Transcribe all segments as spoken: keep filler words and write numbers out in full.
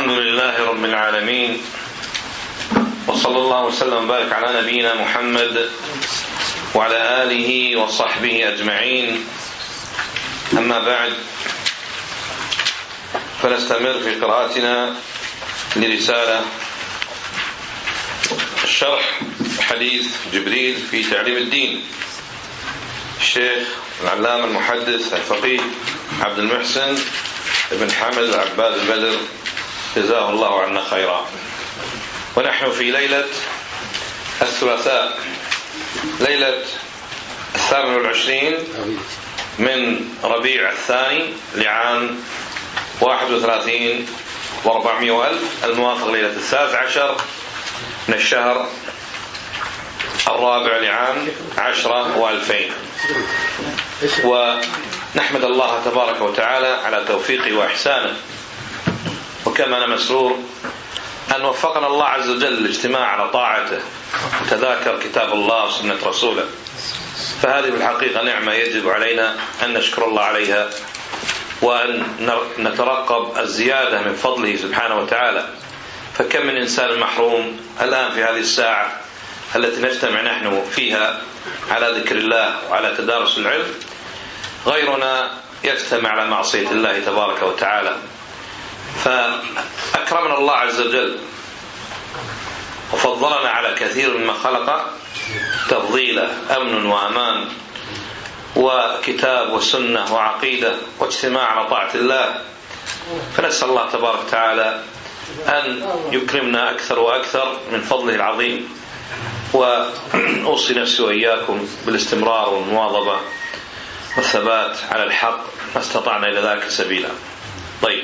الحمد لله رب العالمين، وصلى الله وسلم وبارك على نبينا محمد وعلى آله وصحبه أجمعين. أما بعد، فنستمر في قراءتنا لرسالة الشرح حديث جبريل في تعليم الدين، الشيخ العلامة المحدث الفقيه عبد المحسن ابن حمد العباد البدر جزاه الله عنا خيرا. ونحن في ليلة الثلاثاء، ليلة الثامن والعشرين من ربيع الثاني لعام واحد وثلاثين واربعمائة وألف، الموافق ليلة الثالث عشر من الشهر الرابع لعام عشرة وألفين. ونحمد الله تبارك وتعالى على توفيقه وإحسانه، وكما أنا مسرور أن وفقنا الله عز وجل للاجتماع على طاعته وتذاكر كتاب الله وسنة رسوله، فهذه بالحقيقة نعمة يجب علينا أن نشكر الله عليها، وأن نترقب الزيادة من فضله سبحانه وتعالى. فكم من إنسان محروم الآن في هذه الساعة التي نجتمع نحن فيها على ذكر الله وعلى تدارس العلم، غيرنا يجتمع على معصية الله تبارك وتعالى. فأكرمنا الله عز وجل وفضلنا على كثير مما خلق تفضيلا، أمن وأمان وكتاب وسنة وعقيدة واجتماع على طاعة الله. فنسأل الله تبارك وتعالى أن يكرمنا أكثر وأكثر من فضله العظيم. وأوصي نفسي وإياكم بالاستمرار والمواظبة والثبات على الحق ما استطعنا إلى ذلك سبيلا. طيب،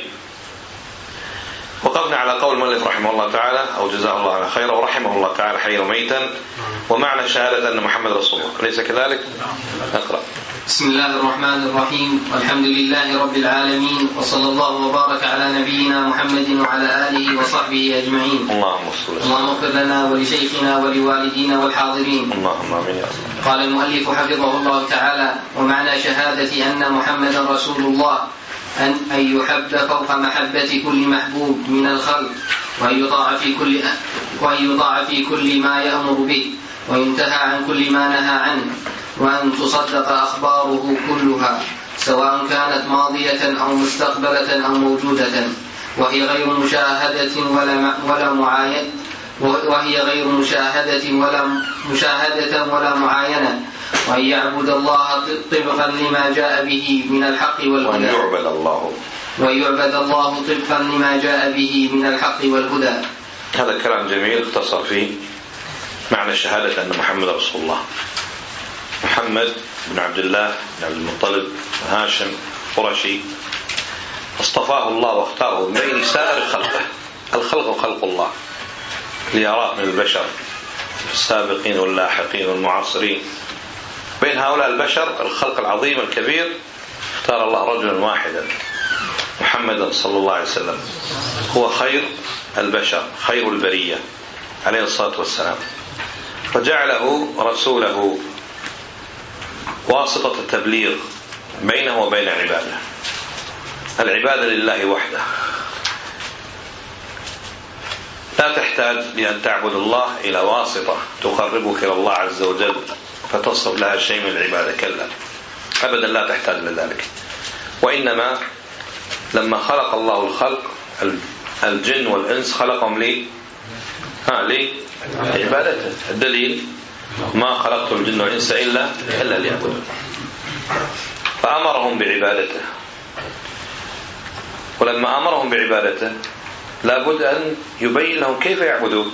وقفنا على قول المؤلف رحمه الله تعالى، أو جزاه الله على خير، ورحمه الله تعالى حيا وميتا، ومعنى شهادة أن محمد رسول الله، أليس كذلك؟ اقرأ. بسم الله الرحمن الرحيم، والحمد لله رب العالمين، وصلى الله وبارك على نبينا محمد وعلى آله وصحبه أجمعين. اللهم صل وسلم. اللهم اغفر لنا ولشيخنا ولوالدينا والحاضرين. اللهم آمين يا رب. قال المؤلف حفظه الله تعالى: ومعنى شهادة أن محمدا رسول الله أن أن يحب فوق محبة كل محبوب من الخلق، وأن يطاع في كل وأن يطاع في كل ما يأمر به، وينتهى عن كل ما نهى عنه، وأن تصدق أخباره كلها سواء كانت ماضية أو مستقبلة أو موجودة، وهي غير مشاهدة ولا ولا معاينة وهي غير مشاهدة ولا مشاهدة ولا معاينة، وأن يعبد الله طبقا لما جاء به من الحق والهدى وأن يعبد الله ويعبد الله طبقا لما جاء به من الحق والهدى. هذا كلام جميل اختصر فيه معنى شهادة أن محمد رسول الله. محمد بن عبد الله بن عبد المطلب هاشم قرشي، اصطفاه الله واختاره من بين سائر خلقه. الخلق خلق الله ليراه من البشر السابقين واللاحقين والمعاصرين. بين هؤلاء البشر الخلق العظيم الكبير اختار الله رجلا واحدا، محمدا صلى الله عليه وسلم، هو خير البشر، خير البرية عليه الصلاة والسلام، وجعله رسوله واسطة التبليغ بينه وبين عباده. العبادة لله وحده، لا تحتاج لأن تعبد الله إلى واسطة تقربك إلى الله عز وجل فتصرف لها شيء من العبادة، كلا أبدا، لا تحتاج لذلك. وإنما لما خلق الله الخلق الجن والإنس خلقهم لي ها لي عبادته. الدليل: ما خلقت الجن والإنس إلا إلا ليعبدون. فأمرهم بعبادته، ولما أمرهم بعبادته لابد أن يبين لهم كيف يعبدون.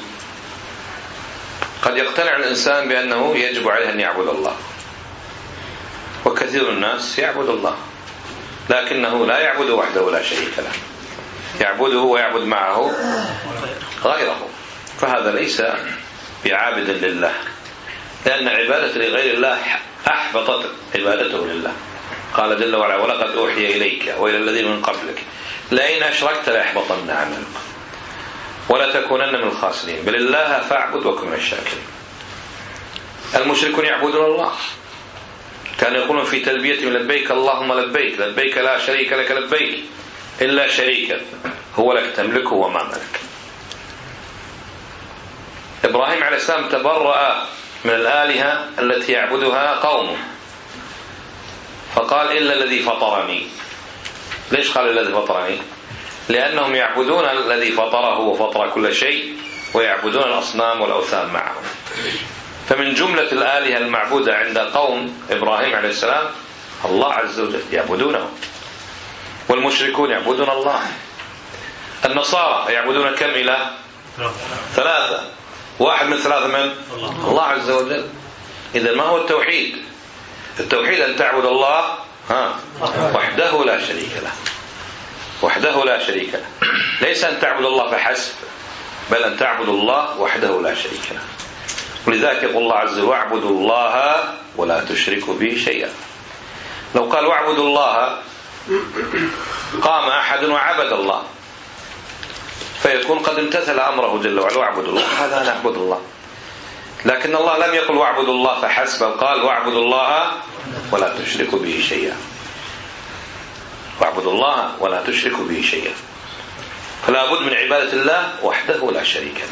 قد يقتنع الإنسان بأنه يجب عليه أن يعبد الله، وكثير الناس يعبد الله لكنه لا يعبد وحده لا شريك له، يعبده ويعبد معه غيره، فهذا ليس بعابد لله، لأن عبادة لغير الله أحبطت عبادته لله. قال جل وعلا: ولقد أوحي إليك وإلى الذين من قبلك لئن أشركت ليحبطن عملك ولا تكونن من الخاسرين بل الله فاعبد وكن من الشاكرين. المشركون يعبدون الله، كانوا يقولون في تلبيتهم: لبيك اللهم لبيك، لبيك لا شريك لك لبيك إلا شريكا هو لك تملكه وما ملك. إبراهيم عليه السلام تبرأ من الآلهة التي يعبدها قومه، فقال إلا الذي فطرني. ليش قال الذي فطرني؟ لأنهم يعبدون الذي فطره وفطر كل شيء، ويعبدون الأصنام والأوثان معه. فمن جملة الآلهة المعبودة عند قوم إبراهيم عليه السلام الله عز وجل يعبدونه، والمشركون يعبدون الله. النصارى يعبدون كم إله؟ ثلاثة. واحد من ثلاثة من؟ الله عز وجل. إذا ما هو التوحيد؟ التوحيد أن تعبد الله ها وحده لا شريك له، وحده لا شريك له، ليس أن تعبد الله فحسب، بل أن تعبد الله وحده لا شريك له. ولذلك يقول الله عز وجل واعبدوا الله ولا تشركوا به شيئا. لو قال واعبدوا الله قام أحد وعبد الله، فيكون قد امتثل أمره جل وعلا واعبدوا الله، هذا نعبد الله. لكن الله لم يقل واعبدوا الله فحسب، قال واعبدوا الله ولا تشركوا به شيئا. واعبدوا الله ولا تشركوا به شيئا. فلا بد من عبادة الله وحده لا شريك له.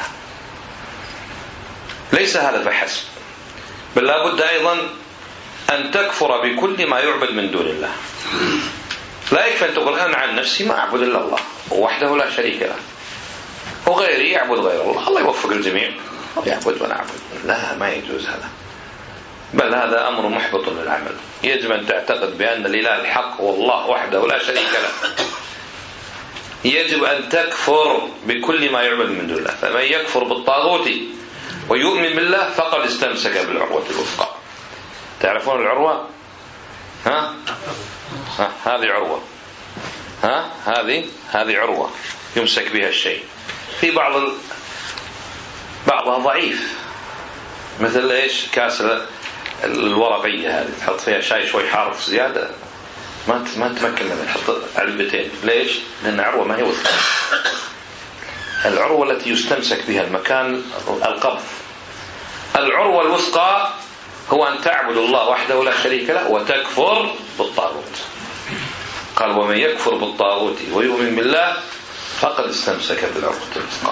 ليس هذا فحسب، بل لا بد أيضا أن تكفر بكل ما يعبد من دون الله. لا يكفي أن تقول أنا عن نفسي ما أعبد إلا الله وحده لا شريك له، وغيري يعبد غير الله، الله يوفق الجميع يعبد ونعبد. لا، ما يجوز هذا، بل هذا أمر محبط للعمل. يجب أن تعتقد بأن الإله الحق هو الله وحده لا شريك له. يجب أن تكفر بكل ما يعبد من دون الله. فمن يكفر بالطاغوت ويؤمن بالله فقد استمسك بالعروة الوثقى. تعرفون العروة؟ ها؟ ها هذه عروة، ها هذه هذه عروة يمسك بها الشيء. في بعض ال... بعضها ضعيف، مثل ايش؟ كاس الورقية هذه تحط فيها شاي شوي حار زيادة ما ما تمكن من تحط علبتين. ليش؟ لأن عروة ما هي وثقى. العروة التي يستمسك بها المكان القبض. العروة الوثقى هو أن تعبد الله وحده لا شريك له وتكفر بالطاغوت. قال ومن يكفر بالطاغوت ويؤمن بالله فقد استمسك بالعروة الوثقى،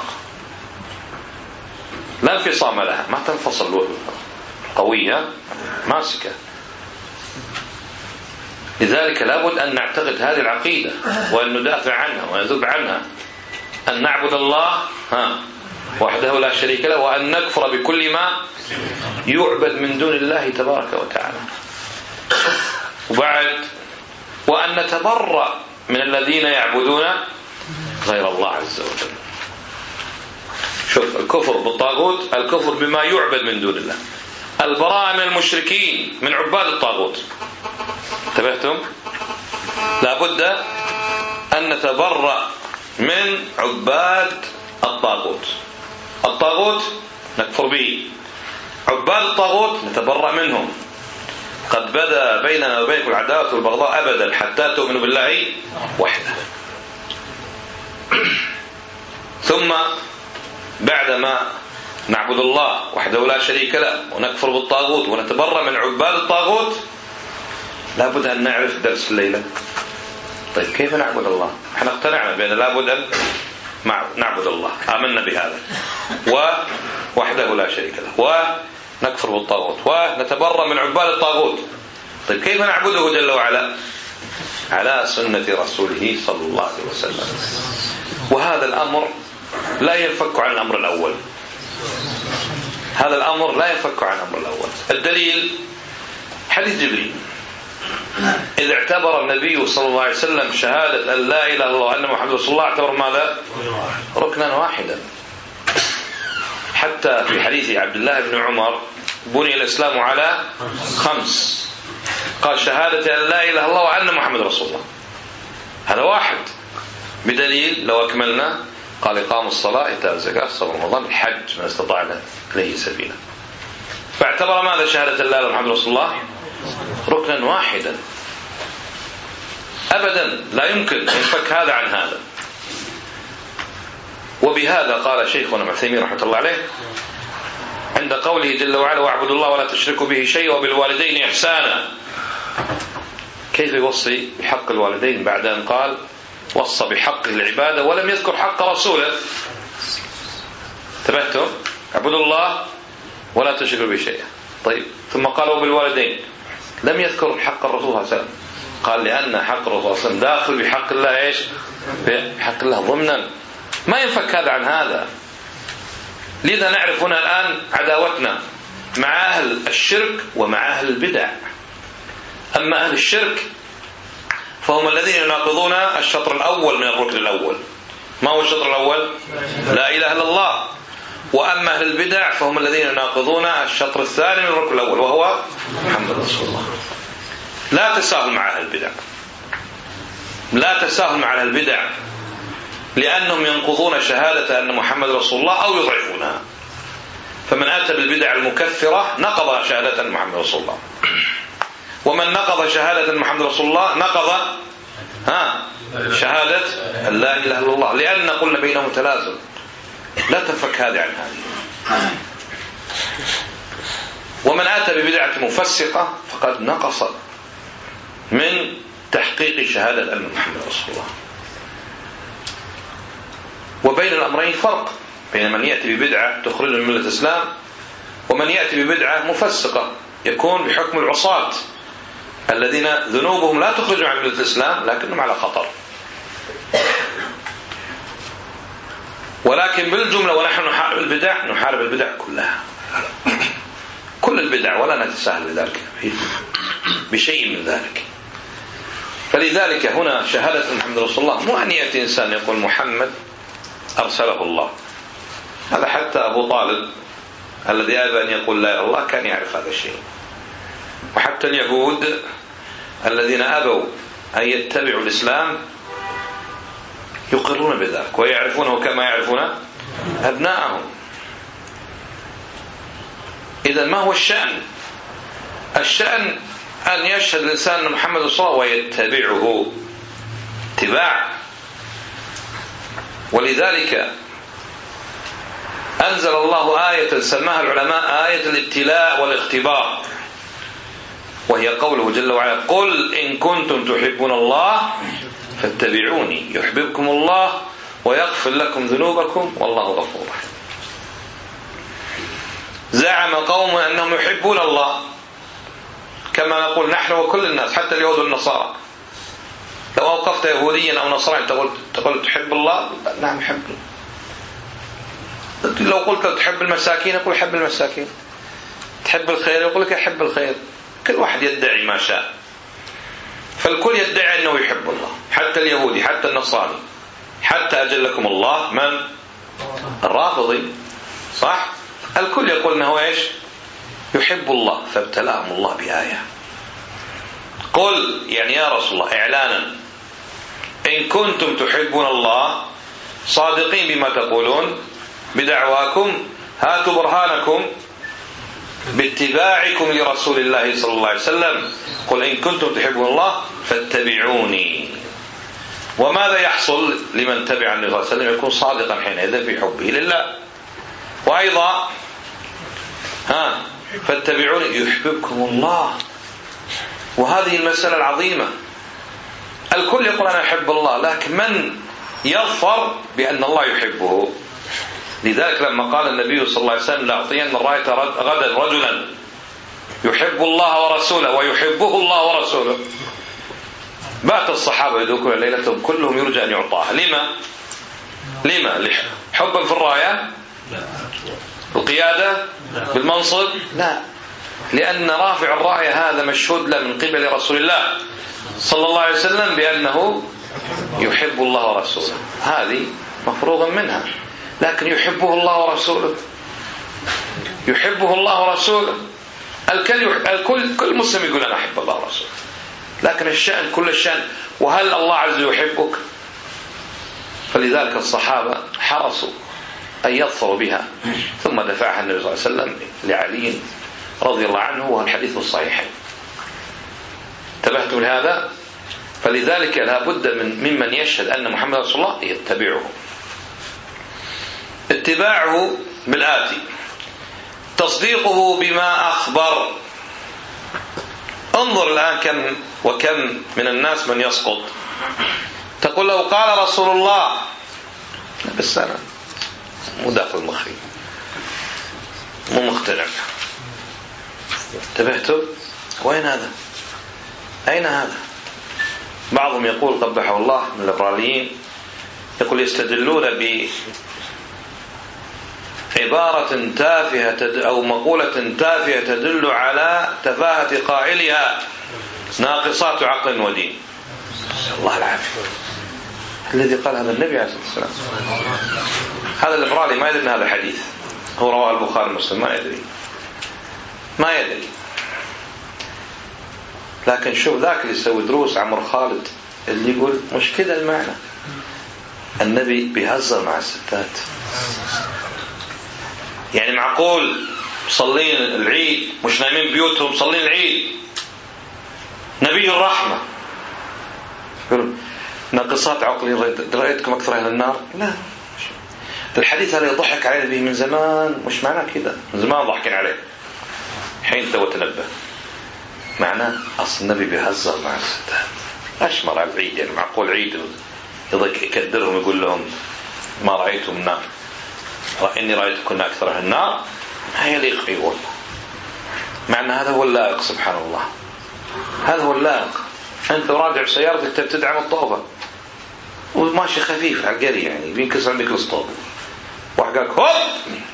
لا انفصام لها، ما تنفصل، قوية ماسكة. لذلك لابد أن نعتقد هذه العقيدة وأن ندافع عنها ونذب عنها، أن نعبد الله ها وحده لا شريك له، وأن نكفر بكل ما يعبد من دون الله تبارك وتعالى. وبعد وأن نتبرأ من الذين يعبدون غير الله عز وجل. شوف، الكفر بالطاغوت، الكفر بما يعبد من دون الله، البراءة من المشركين من عباد الطاغوت. انتبهتم؟ لابد أن نتبرأ من عباد الطاغوت. الطاغوت نكفر به، عباد الطاغوت نتبرأ منهم. قد بدا بيننا وبينكم العداوة والبغضاء أبدا حتى تؤمنوا بالله وحده. ثم بعدما نعبد الله وحده لا شريك له ونكفر بالطاغوت ونتبرأ من عباد الطاغوت، لابد أن نعرف درس الليلة. طيب كيف نعبد الله؟ احنا اقتنعنا بأن لابد أن نعبد الله، آمنا بهذا ووحده لا شريك له، ونكفر بالطاغوت ونتبرأ من عباد الطاغوت. طيب كيف نعبده جل وعلا؟ على سنة رسوله صلى الله عليه وسلم. وهذا الأمر لا ينفك عن الأمر الأول، هذا الأمر لا ينفك عن الأمر الأول. الدليل حديث جبريل، إذ اعتبر النبي صلى الله عليه وسلم شهادة أن لا إله إلا الله وأن محمد رسول الله اعتبر ماذا؟ ركنا واحدا. حتى في حديث عبد الله بن عمر بني الإسلام على خمس، قال شهادة أن لا إله إلا الله وأن محمد رسول الله، هذا واحد. بدليل لو أكملنا قال إقام الصلاة إيتاء الزكاة صوم رمضان الحج ما استطعنا إليه سبيلا. فاعتبر ماذا؟ شهادة أن لا إله إلا الله محمد رسول الله ركنا واحدا أبدا، لا يمكن ينفك هذا عن هذا. وبهذا قال شيخنا ابن عثيمين رحمة الله عليه عند قوله جل وعلا واعبدوا الله ولا تشركوا به شيئا وبالوالدين إحسانا. كيف يوصي بحق الوالدين بعد أن قال وصى بحق العبادة ولم يذكر حق رسوله. انتبهتم؟ اعبدوا الله ولا تشركوا به شيئا. طيب ثم قالوا بالوالدين، لم يذكر حق الرسول صلى الله عليه وسلم، قال لأن حق الرسول صلى الله عليه وسلم داخل بحق الله ايش؟ بحق الله ضمنا، ما ينفك هذا عن هذا. لذا نعرف هنا الآن عداوتنا مع أهل الشرك ومع أهل البدع. أما أهل الشرك فهم الذين يناقضون الشطر الأول من الركن الأول. ما هو الشطر الأول؟ لا إله إلا الله. وأما أهل البدع فهم الذين يناقضون الشطر الثاني من الركن الأول وهو محمد رسول الله. لا تساهل مع أهل البدع، لا تساهل مع أهل البدع، لأنهم ينقضون شهادة أن محمد رسول الله أو يضعفونها. فمن أتى بالبدع المكفرة نقض شهادة أن محمد رسول الله، ومن نقض شهادة أن محمد رسول الله نقض ها شهادة أن لا إله إلا الله، لأن قلنا بينهم تلازم، لا تنفك هذه عن هذه. ومن أتى ببدعة مفسقة فقد نقص من تحقيق شهادة أن محمد رسول الله. وبين الأمرين فرق، بين من يأتي ببدعة تخرج من ملة الإسلام ومن يأتي ببدعة مفسقة يكون بحكم العصاة الذين ذنوبهم لا تخرج عن ملة الإسلام لكنهم على خطر. ولكن بالجملة ونحن نحارب البدع، نحارب البدع كلها، كل البدع، ولا نتساهل بذلك بشيء من ذلك. فلذلك هنا شهادة محمد رسول الله مو أن يأتي إنسان يقول محمد أرسله الله. هذا حتى أبو طالب الذي أبى أن يقول لا إله إلا الله كان يعرف هذا الشيء، وحتى اليهود الذين أبوا أن يتبعوا الإسلام يقرون بذلك ويعرفونه كما يعرفون أبناءهم. إذن ما هو الشأن؟ الشأن أن يشهد الإنسان أن محمد رسول الله ويتبعه اتباع. ولذلك أنزل الله آية سماها العلماء آية الابتلاء والاختبار، وهي قوله جل وعلا قل إن كنتم تحبون الله فاتبعوني يحببكم الله ويغفر لكم ذنوبكم والله غفور رحيم. زعم قوم أنهم يحبون الله كما نقول نحن وكل الناس حتى اليهود والنصارى. لو أوقفت يهوديا أو نصرانيا تقول تقول تحب الله؟ نعم أحب. لو قلت تحب المساكين يقول أحب المساكين. تحب الخير يقول لك أحب الخير. كل واحد يدعي ما شاء، فالكل يدعي أنه يحب الله، حتى اليهودي حتى النصراني حتى أجلكم الله من الرافضي، صح؟ الكل يقول أنه إيش؟ يحب الله. فابتلاهم الله بآية قل يعني يا رسول الله إعلانا إن كنتم تحبون الله صادقين بما تقولون بدعواكم هاتوا برهانكم باتباعكم لرسول الله صلى الله عليه وسلم. قل إن كنتم تحبون الله فاتبعوني. وماذا يحصل لمن تبع النبي صلى الله عليه وسلم؟ يكون صادقا حينئذ في حبه لله. وأيضا ها فاتبعوني يحببكم الله. وهذه المسألة العظيمة، الكل يقول أنا أحب الله، لكن من يظفر بأن الله يحبه؟ لذلك لما قال النبي صلى الله عليه وسلم لأعطين الراية غدا رجلا يحب الله ورسوله ويحبه الله ورسوله، بات الصحابة يدركون ليلتهم كلهم يرجى أن يعطاها. لما؟ لما؟ حبا في الراية؟ القيادة؟ بالمنصب؟ لا، لأن رافع الراية هذا مشهود له من قبل رسول الله صلى الله عليه وسلم بأنه يحب الله ورسوله، هذه مفروغ منها. لكن يحبه الله ورسوله، يحبه الله ورسوله. الكل الكل كل مسلم يقول أنا أحب الله ورسوله، لكن الشأن كل الشأن وهل الله عز وجل يحبك؟ فلذلك الصحابة حرصوا أن يظفروا بها، ثم دفعها النبي صلى الله عليه وسلم لعلي رضي الله عنه، وهو الحديث الصحيح. انتبهتم لهذا؟ فلذلك لا بد من ممن يشهد أن محمد رسول الله يتبعه. اتباعه بالآتي: تصديقه بما أخبر. انظر الآن كم وكم من الناس من يسقط تقول له قال رسول الله، بس أنا مو داخل مخي، مو مقتنع. انتبهتوا؟ وين هذا؟ أين هذا؟ بعضهم يقول قبحه الله من الليبراليين، يقول يستدلون بعبارة تافهة أو مقولة تافهة تدل على تفاهة قائلها، ناقصات عقل ودين. الله العافية. الذي قال هذا النبي عليه الصلاة والسلام. هذا الليبرالي ما يدري أن هذا حديث، هو رواه البخاري ومسلم، ما يدري ما يدري لكن شوف ذاك اللي يسوي دروس، عمر خالد، اللي يقول مش كده المعنى. النبي بيهزر مع الستات. يعني معقول مصلين العيد مش نايمين بيوتهم، مصلين العيد، نبي الرحمة، يقول ناقصات عقل رأيتكم أكثر أهل النار؟ لا، الحديث هذا يضحك علينا به من زمان، مش معناه كده، من زمان ضحكين عليه، حين تو تنبه. معناه أصل النبي بيهزر مع الستات، أشمر على العيد. يعني معقول عيد يضيك يكدرهم يقول لهم ما رأيتم النار، إني رأيتكم أكثر أهل النار؟ ما يليق يقول. معنى هذا هو اللائق. سبحان الله، هذا هو اللائق. أنت راجع سيارتك تدعم الطوفة وماشي خفيف على القري، يعني بينكسر عندك الاسطوب، واحد قالك هوب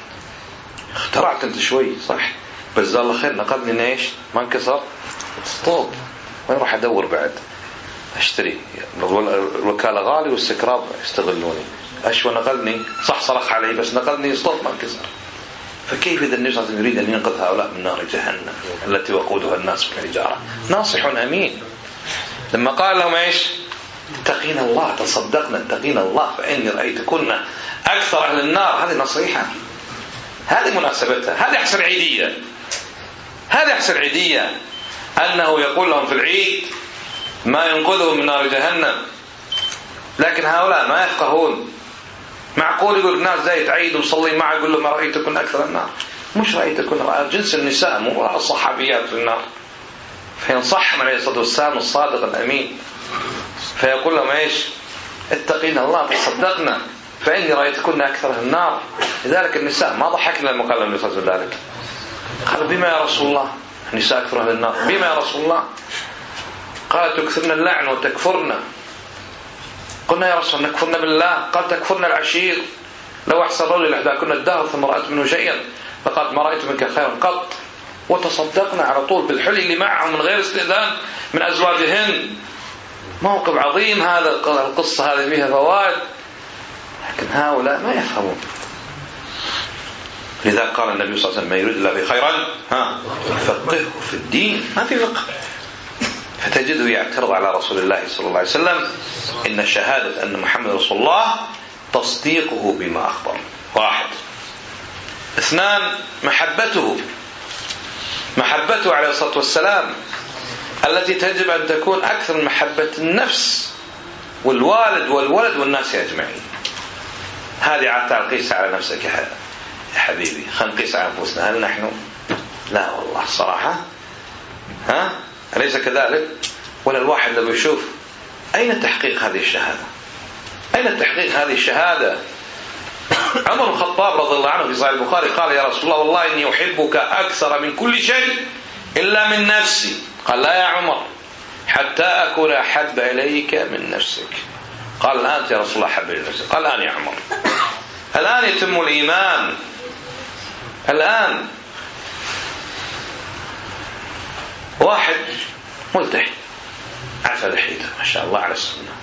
اخترعت انت شوي، صح، بس جزاه الله خير نقلني ايش ما انكسر الاسطوب، وين راح ادور بعد اشتري؟ الوكالة غالي والسكراب يستغلوني، اشوى نقلني، صح صرخ علي بس نقلني اسطوب ما انكسر. فكيف إذا النبي صلى الله عليه وسلم يريد أن ينقذ هؤلاء من نار جهنم التي وقودها الناس بالحجارة؟ ناصح أمين. لما قال لهم ايش؟ اتقينا الله، تصدقنا اتقينا الله فإني رأيتكن أكثر أهل النار. هذه نصيحة، هذه مناسبتها، هذه أحسن عيدية، هذه أحسن عيدية، أنه يقول لهم في العيد ما ينقذهم من نار جهنم. لكن هؤلاء ما يفقهون. معقول يقول الناس زي تعيد وصلي معه يقول له ما رأيتكن أكثر النار؟ مش رأيتكن، رأى جنس النساء، مو رأى الصحابيات في النار. فينصحهم عليه الصلاة والسلام الصادق الأمين، فيقول لهم ايش؟ اتقينا الله تصدقنا فإني رأيتكن أكثر النار. لذلك النساء ما ضحكنا لما قال النبي صلى الله عليه وسلم. قال بما يا رسول الله النساء أكثر أهل النار؟ بما يا رسول الله؟ قال تكثرن اللعن وتكفرن. قلنا يا رسول الله نكفرن بالله؟ قال تكفرن العشير. لو أحسن رجل إحداكن الدهر ثم رأت منه شيئا فقالت ما رأيت منك خيرا قط. وتصدقنا على طول بالحلي اللي معهم من غير استئذان من أزواجهن. موقف عظيم هذا، القصة هذه فيها فوائد، لكن هؤلاء ما يفهمون. لذا قال النبي صلى الله عليه وسلم ما يريد الله بخيرا ها يفقهه في الدين. ما في فقه. فتجده يعترض على رسول الله صلى الله عليه وسلم. إن شهادة أن محمد رسول الله تصديقه بما أخبر، واحد. اثنان محبته، محبته عليه الصلاة والسلام التي تجب أن تكون أكثر من محبة النفس والوالد والولد والناس أجمعين. هذه عاد قيس على نفسك يا حبيبي، خلينا نقيس على أنفسنا. هل نحن؟ لا والله صراحة، ها أليس كذلك؟ ولا الواحد لو يشوف أين تحقيق هذه الشهادة؟ أين تحقيق هذه الشهادة؟ عمر بن الخطاب رضي الله عنه في صحيح البخاري قال يا رسول الله والله إني أحبك أكثر من كل شيء إلا من نفسي. قال لا يا عمر حتى أكون أحب إليك من نفسك. قال الآن يا رسول الله أحب إليك نفسك. قال الآن يا عمر، الآن يتم الإيمان، الآن. واحد ملتحي عفى لحيته ما شاء الله على السنة،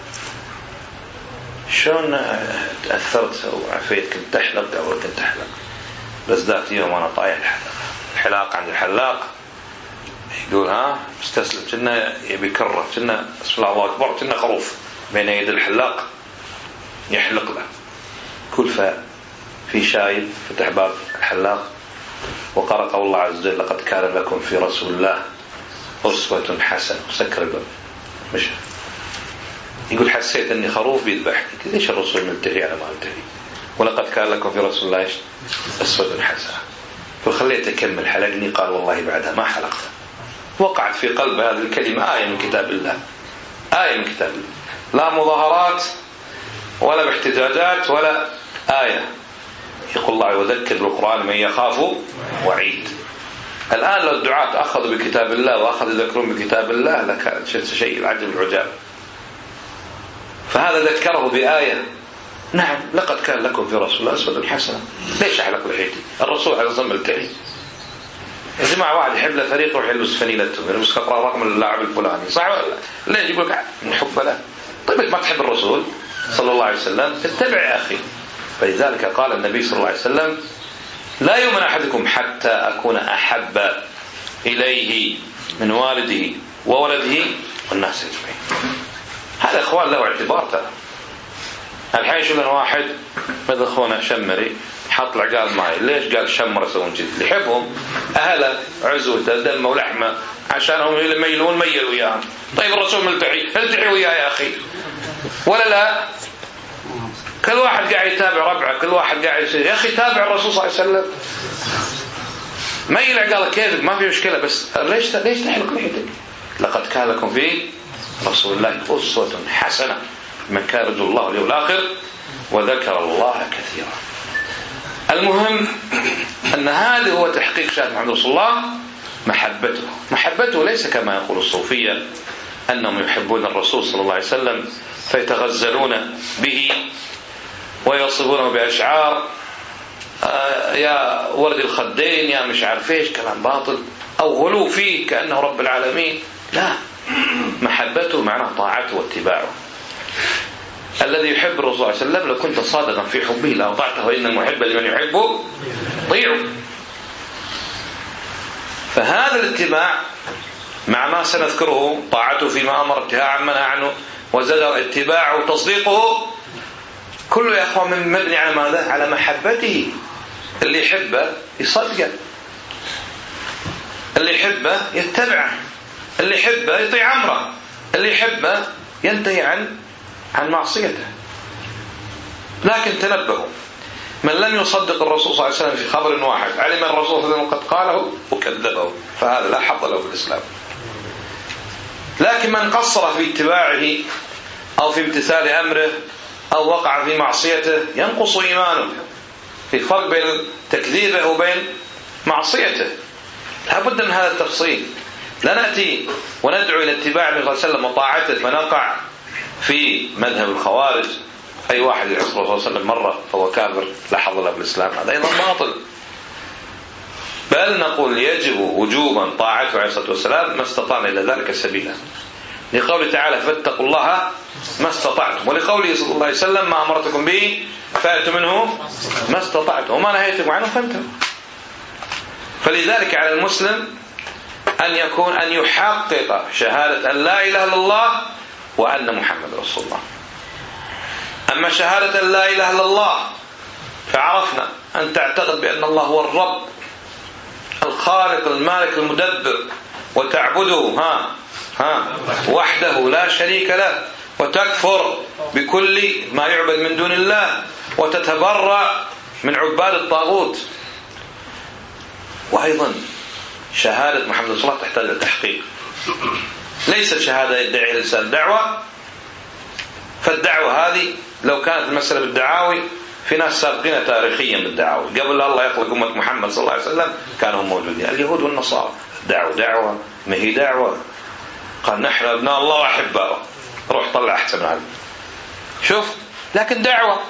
شلون تأثرت أو عفيت؟ كنت تحلق أو كنت تحلق؟ بس ذات يوم أنا طايح الحلاق الحلاق عند الحلاق يقول ها استسلم، كنا يبي كره، كنا بسم الله أكبر، كنا خروف بين يد الحلاق يحلق له. كل فاء في شايب فتح باب الحلاق وقرأ قول الله عز وجل لقد كان لكم في رسول الله أسوة حسنة، وسكر الباب مش يقول حسيت أني خروف بيذبحني. ليش الرسول ملتهي على ما ملتهي؟ ولقد كان لكم في رسول الله أسوة حسنة. فخليته يكمل حلقني، قال والله بعدها ما حلقت. وقعت في قلب هذه الكلمة آية من كتاب الله، آية من كتاب الله. لا مظاهرات ولا باحتجاجات ولا آية. يقول الله وذكر بالقرآن من يخاف وعيد. الآن لو الدعاة أخذوا بكتاب الله وأخذوا يذكرون بكتاب الله لكان شيء العجب العجاب. فهذا ذكره بآية. نعم لقد كان لكم في رسول الله أسوة حسنة. ليش أحلق لحيتي؟ الرسول عليه الصلاة والسلام يا جماعة واحد يحب له فريق يروح يلبس فنيلته يلبس خطرة رقم اللاعب الفلاني صح ولا لا؟ ليه يجيب لك من حب له؟ طيب ما تحب الرسول صلى الله عليه وسلم اتبع يا أخي. فلذلك قال النبي صلى الله عليه وسلم لا يؤمن أحدكم حتى أكون أحب إليه من والده وولده والناس أجمعين. هذا إخوان له اعتبار ترى. الحين شو لنا واحد مثل أخونا شمري حط العقال معي. ليش قال شمر يسوون كذا؟ يحبهم أهله عزوته دمه ولحمه عشانهم يميلون ميل وياهم. طيب الرسول ملتحي التحي وياه يا أخي ولا لا؟ كل واحد قاعد يتابع ربعه كل واحد قاعد يصير يا أخي تابع الرسول صلى الله عليه وسلم. ميل عقال كيفك ما في مشكلة بس ليش ليش تحلق لحيتك؟ لقد كان لكم في رسول الله أسوة حسنة من كان يرجو الله واليوم الآخر وذكر الله كثيرا. المهم أن هذا هو تحقيق شهادة محمد رسول الله محبته. محبته ليس كما يقول الصوفية أنهم يحبون الرسول صلى الله عليه وسلم فيتغزلون به ويصفونه بأشعار آه يا ورد الخدين يا مش عارف ايش كلام باطل أو غلو فيه كأنه رب العالمين. لا محبته معناه طاعته واتباعه. الذي يحب الرسول صلى الله عليه وسلم لو كنت صادقا في حبه لأطعته وإن المحب لمن يحبه طيعه. فهذا الاتباع مع ما سنذكره طاعته فيما أمر ابتهاء عما نهى عنه وزاد اتباعه وتصديقه كله يا أخوان من مبني على ماذا؟ على محبته. اللي يحبه يصدقه اللي يحبه يتبعه اللي يحبه يطيع أمره اللي يحبه ينتهي عن عن معصيته. لكن تنبهوا من لم يصدق الرسول صلى الله عليه وسلم في خبر واحد علم الرسول صلى الله عليه وسلم قد قاله وكذبه فهذا لا حظ له في الإسلام. لكن من قصر في اتباعه أو في امتثال أمره أو وقع في معصيته ينقص إيمانه. في فرق بين تكذيبه وبين معصيته. لا بد من هذا التفصيل. لا نأتي وندعو إلى اتباع النبي صلى الله عليه وسلم وطاعته فنقع في مذهب الخوارج. أي واحد يعصي الرسول صلى الله عليه وسلم مرة فهو كافر لا حظ له بالإسلام. هذا أيضا باطل. بل نقول يجب وجوبا طاعته عليه الصلاة والسلام ما استطعنا إلى ذلك سبيلا. لقوله تعالى فاتقوا الله ما استطعتم ولقوله صلى الله عليه وسلم ما أمرتكم به فأتوا منه ما استطعتم وما نهيتكم عنه فانتهوا. فلذلك على المسلم أن يكون أن يحقق شهادة أن لا إله إلا الله وأن محمد رسول الله. أما شهادة أن لا إله إلا الله فعرفنا أن تعتقد بأن الله هو الرب الخالق المالك المدبر وتعبده ها ها وحده لا شريك له وتكفر بكل ما يعبد من دون الله وتتبرأ من عباد الطاغوت. وأيضا شهادة محمد رسول الله تحتاج إلى تحقيق. ليست شهادة يدعي الإنسان دعوة. فالدعوة هذه لو كانت المسألة بالدعاوي في ناس سابقين تاريخيا بالدعوة قبل الله يخلق أمة محمد صلى الله عليه وسلم كانوا موجودين اليهود والنصارى. دعوة دعوة ما هي دعوة. قال نحن أبناء الله وأحباؤه روح طلع أحسن هذا شوف. لكن دعوة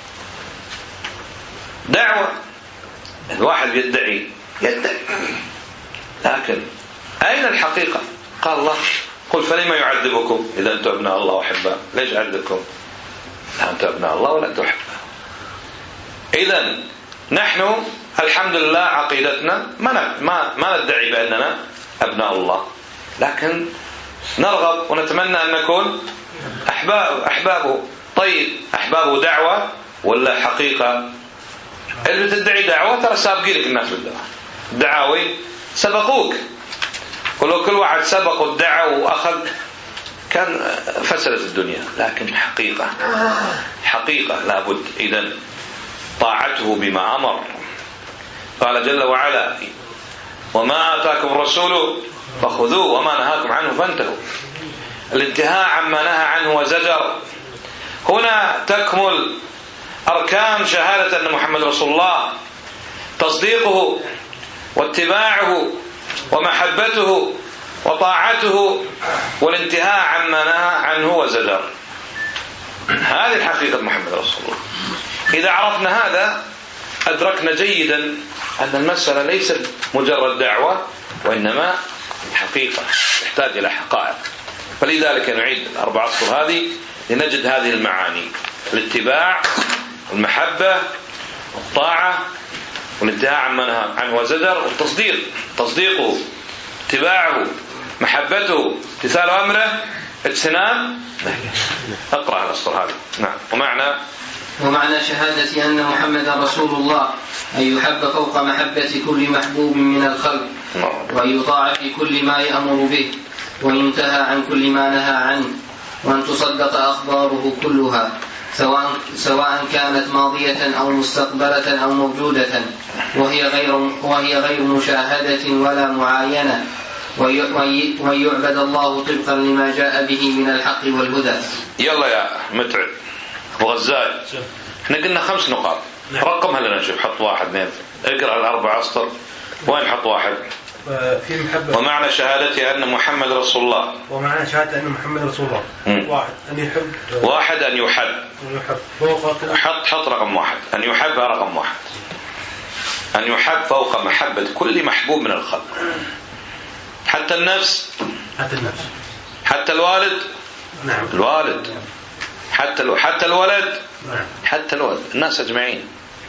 دعوة الواحد يدعي يدعي لكن أين الحقيقة؟ قال الله قل فلما يعذبكم إذا أنتم أبناء الله وأحباؤه. ليش يعذبكم؟ لا أنتم أبناء الله ولا أنتم أحباؤه. إذن نحن الحمد لله عقيدتنا ما ما ما ندعي بأننا أبناء الله لكن نرغب ونتمنى أن نكون أحباب أحبابه. طيب أحبابه دعوة ولا حقيقة؟ اللي تدعي دعوة ترى سابقين لك الناس بالدعوة. الدعاوي سبقوك ولو كل واحد سبق والدعوة وأخذ كان فسدت الدنيا. لكن حقيقة حقيقة لابد إذن طاعته بما أمر. قال جل وعلا وما آتاكم الرسول فخذوه وما نهاكم عنه فانتهوا. الانتهاء عما نهى عنه وزجر. هنا تكمل أركان شهادة أن محمد رسول الله: تصديقه واتباعه ومحبته وطاعته والانتهاء عما نهى عنه وزجر. هذه الحقيقة محمد رسول الله. إذا عرفنا هذا أدركنا جيدا أن المسألة ليست مجرد دعوة، وإنما حقيقة تحتاج إلى حقائق. فلذلك نعيد الأربع أسطر هذه لنجد هذه المعاني: الاتباع، المحبة، الطاعة، والانتهاء عما نهى عنه وزجر، والتصديق، تصديقه، اتباعه، محبته، امتثال أمره، اجتناب. اقرأ الأسطر هذه. نعم. ومعنى ومعنى شهادة أن محمدا رسول الله أن يحب فوق محبة كل محبوب من الخلق، وأن يطاع في كل ما يأمر به، وينتهى عن كل ما نهى عنه، وأن تصدق أخباره كلها سواء, سواء كانت ماضية أو مستقبلة أو موجودة، وهي غير, وهي غير مشاهدة ولا معاينة، ويعبد الله طبقا لما جاء به من الحق والهدى. يلا يا متعب أبو غزال، احنا قلنا خمس نقاط. رقمها لنا، نشوف. حط واحد اثنين، اقرأ الأربع أسطر. وين حط واحد؟ في محبة. ومعنى شهادة أن محمد رسول الله. ومعنى شهادة أن محمد رسول الله. م. واحد أن يحب. واحد أن يحب. أن يحب فوق. حط حط رقم واحد. أن يحب رقم واحد. أن يحب فوق محبة كل محبوب من الخلق. حتى النفس. حتى النفس. حتى الوالد. نعم. الوالد. حتى الو... حتى الولد. نعم. حتى الولد، الناس أجمعين.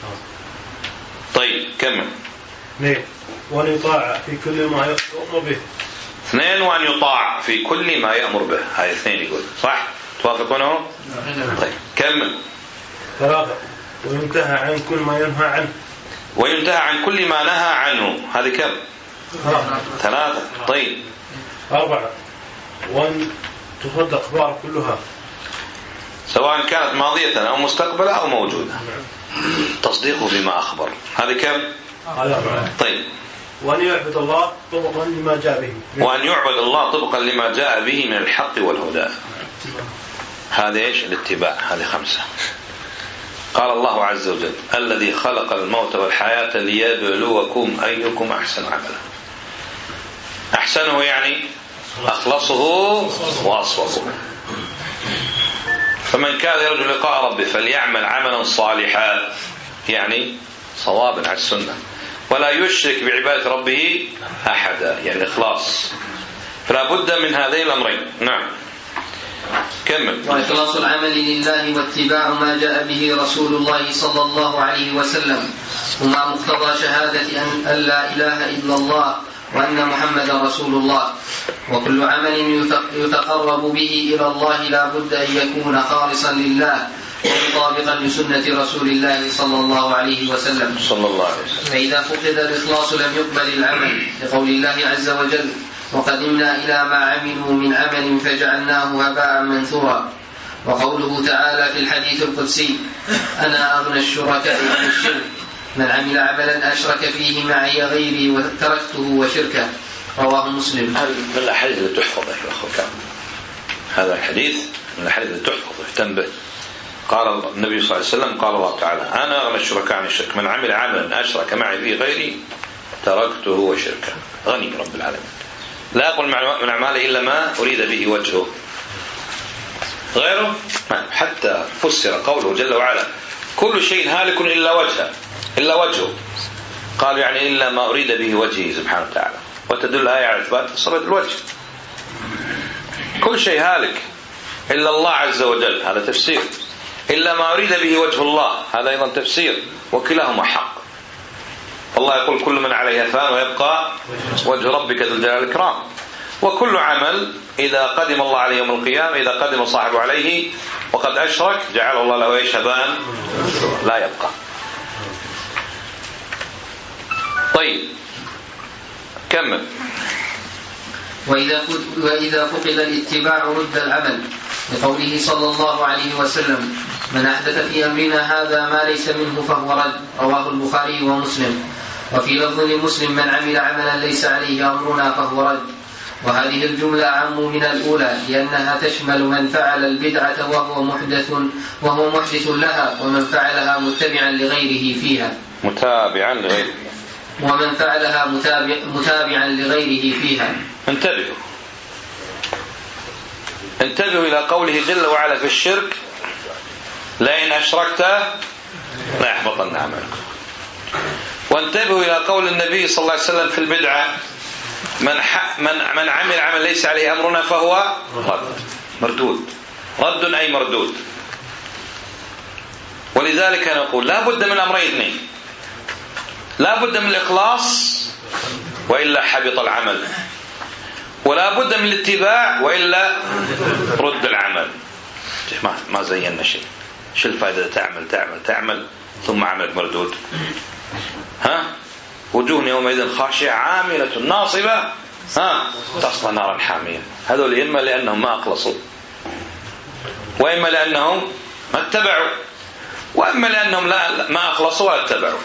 طيب كمل. نعم. وأن يطاع في كل ما يأمر به. اثنين، وأن يطاع في كل ما يأمر به. هاي اثنين يقول صح؟ توافقونه؟ طيب كمل. ثلاثة، وينتهى عن كل ما ينهى عنه. وينتهى عن كل ما نهى عنه. هذه كم؟ ثلاثة. طيب. أربعة، وأن تصدق أخبار كلها سواء كانت ماضية أو مستقبلة أو موجودة. تصديقه بما أخبر. هذه كم؟ طيب. وأن يعبد الله طبقا لما جاء به. وأن يعبد الله طبقا لما جاء به من الحق والهدى. هذا إيش؟ الاتباع. هذه خمسة. قال الله عز وجل: الذي خلق الموت والحياة ليبلوكم أيكم أحسن عملا. أحسنه يعني أخلصه وأصوبه. فمن كان يرجو لقاء ربه فليعمل عملا صالحا، يعني صوابا على السنة، ولا يشرك بعبادة ربه أحدا، يعني إخلاص. فلا بد من هذين الأمرين. نعم كمل. وإخلاص العمل لله واتباع ما جاء به رسول الله صلى الله عليه وسلم هما مقتضى شهادة أن لا إله إلا الله وأن محمدا رسول الله. وكل عمل يتقرب به إلى الله لا بد أن يكون خالصا لله ومطابقا لسنة رسول الله صلى الله عليه وسلم. صلى الله عليه وسلم. فإذا فقد الإخلاص لم يقبل العمل، لقول الله عز وجل: وقدمنا إلى ما عملوا من عمل فجعلناه هباء منثورا. وقوله تعالى في الحديث القدسي: أنا أغنى الشركاء عن الشرك، من عمل عملا أشرك فيه معي غيري وتركته وشركه. رواه مسلم. من الأحاديث اللي تحفظ يا أخو كامل. هذا الحديث من الأحاديث اللي تحفظ، اهتم به. قال النبي صلى الله عليه وسلم: قال الله تعالى: أنا أغنى الشركاء عن الشرك، من عمل عملا أشرك معي فيه غيري تركته وشركه. غني رب العالمين، لا أقول من أعماله إلا ما أريد به وجهه، غيره حتى فسر قوله جل وعلا: كل شيء هالك إلا وجهه، إلا وجهه. قال يعني إلا ما أريد به وجهه سبحانه وتعالى، وتدل الآية على إثبات صفة الوجه. كل شيء هالك إلا الله عز وجل، هذا تفسير. إلا ما أريد به وجه الله، هذا أيضا تفسير، وكلاهما حق. الله يقول: كل من عليها فان ويبقى وجه ربك ذو الجلال والإكرام. وكل عمل إذا قدم الله عليه يوم القيامة، إذا قدم صاحبه عليه وقد أشرك، جعل الله له إيش؟ هباء لا يبقى. طيب كمل. وإذا فقد الاتباع رد العمل، لقوله صلى الله عليه وسلم: من أحدث في أمرنا هذا ما ليس منه فهو رد. رواه البخاري ومسلم. وفي لفظ لمسلم: من عمل عملا ليس عليه أمرنا فهو رد. وهذه الجملة أعم من الأولى لأنها تشمل من فعل البدعة وهو محدث وهو محدث لها ومن فعلها متبعا لغيره فيها متابعا لغيره ومن فعلها متابع متابعا لغيره فيها. انتبهوا انتبهوا إلى قوله جل وعلا في الشرك لئن أشركت لا يحبطن عملك. وانتبهوا إلى قول النبي صلى الله عليه وسلم في البدعة من, من, من عمل عمل ليس عليه أمرنا فهو رد مردود. رد أي مردود. ولذلك نقول لا بد من أمرين اثنين، لا بد من الإخلاص وإلا حبط العمل، ولا بد من الاتباع وإلا رد العمل. ما, ما زينا شيء. شو الفائدة تعمل تعمل تعمل ثم عملك مردود؟ ها وجوه يومئذ خاشعة عاملة ناصبة ها تصلى نارا حامية. هذول إما لأنهم ما أخلصوا وإما لأنهم ما اتبعوا وإما لأنهم لا ما أخلصوا ولا اتبعوا.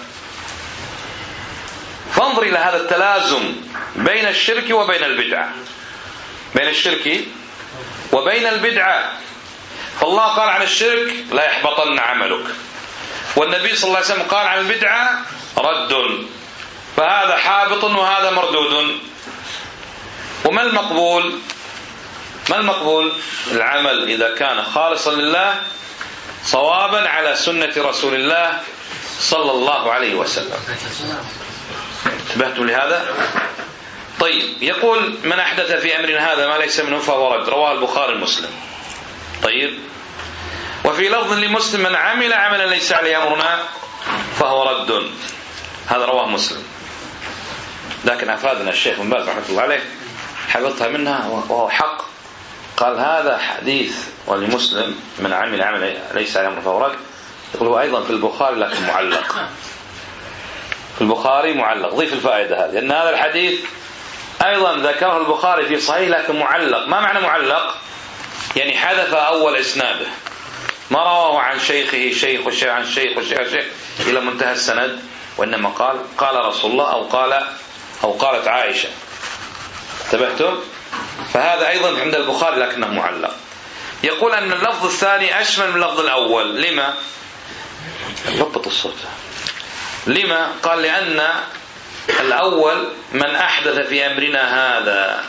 فانظر إلى هذا التلازم بين الشرك وبين البدعة، بين الشرك وبين البدعة. فالله قال عن الشرك لا يحبطن عملك، والنبي صلى الله عليه وسلم قال عن البدعة رد، فهذا حابط وهذا مردود. وما المقبول؟ ما المقبول؟ العمل إذا كان خالصا لله صوابا على سنة رسول الله صلى الله عليه وسلم. انتبهتم لهذا؟ طيب يقول من أحدث في أمرنا هذا ما ليس منه فهو رد، رواه البخاري ومسلم. طيب وفي لفظ لمسلم من عمل عملا ليس عليه أمرنا فهو رد، هذا رواه مسلم. لكن أفادنا الشيخ بن باز رحمه الله عليه حفظتها منها وهو حق، قال هذا حديث ولمسلم من عمل عملا ليس عليه أمرنا فهو رد، يقول هو أيضا في البخاري لكن معلق، في البخاري معلق. ضيف الفائدة هذه لأن هذا الحديث أيضا ذكره البخاري في صحيح لكن معلق. ما معنى معلق؟ يعني حذف أول إسناده، ما رواه عن شيخه شيخ وشيخ عن شيخ وشيخ وشيخ إلى منتهى السند، وإنما قال قال رسول الله أو قال أو قالت عائشة. انتبهتم؟ فهذا أيضا عند البخاري لكنه معلق. يقول أن اللفظ الثاني أشمل من اللفظ الأول. لما؟ ضبط الصوت. لما؟ قال لأن الأول من أحدث في أمرنا هذا،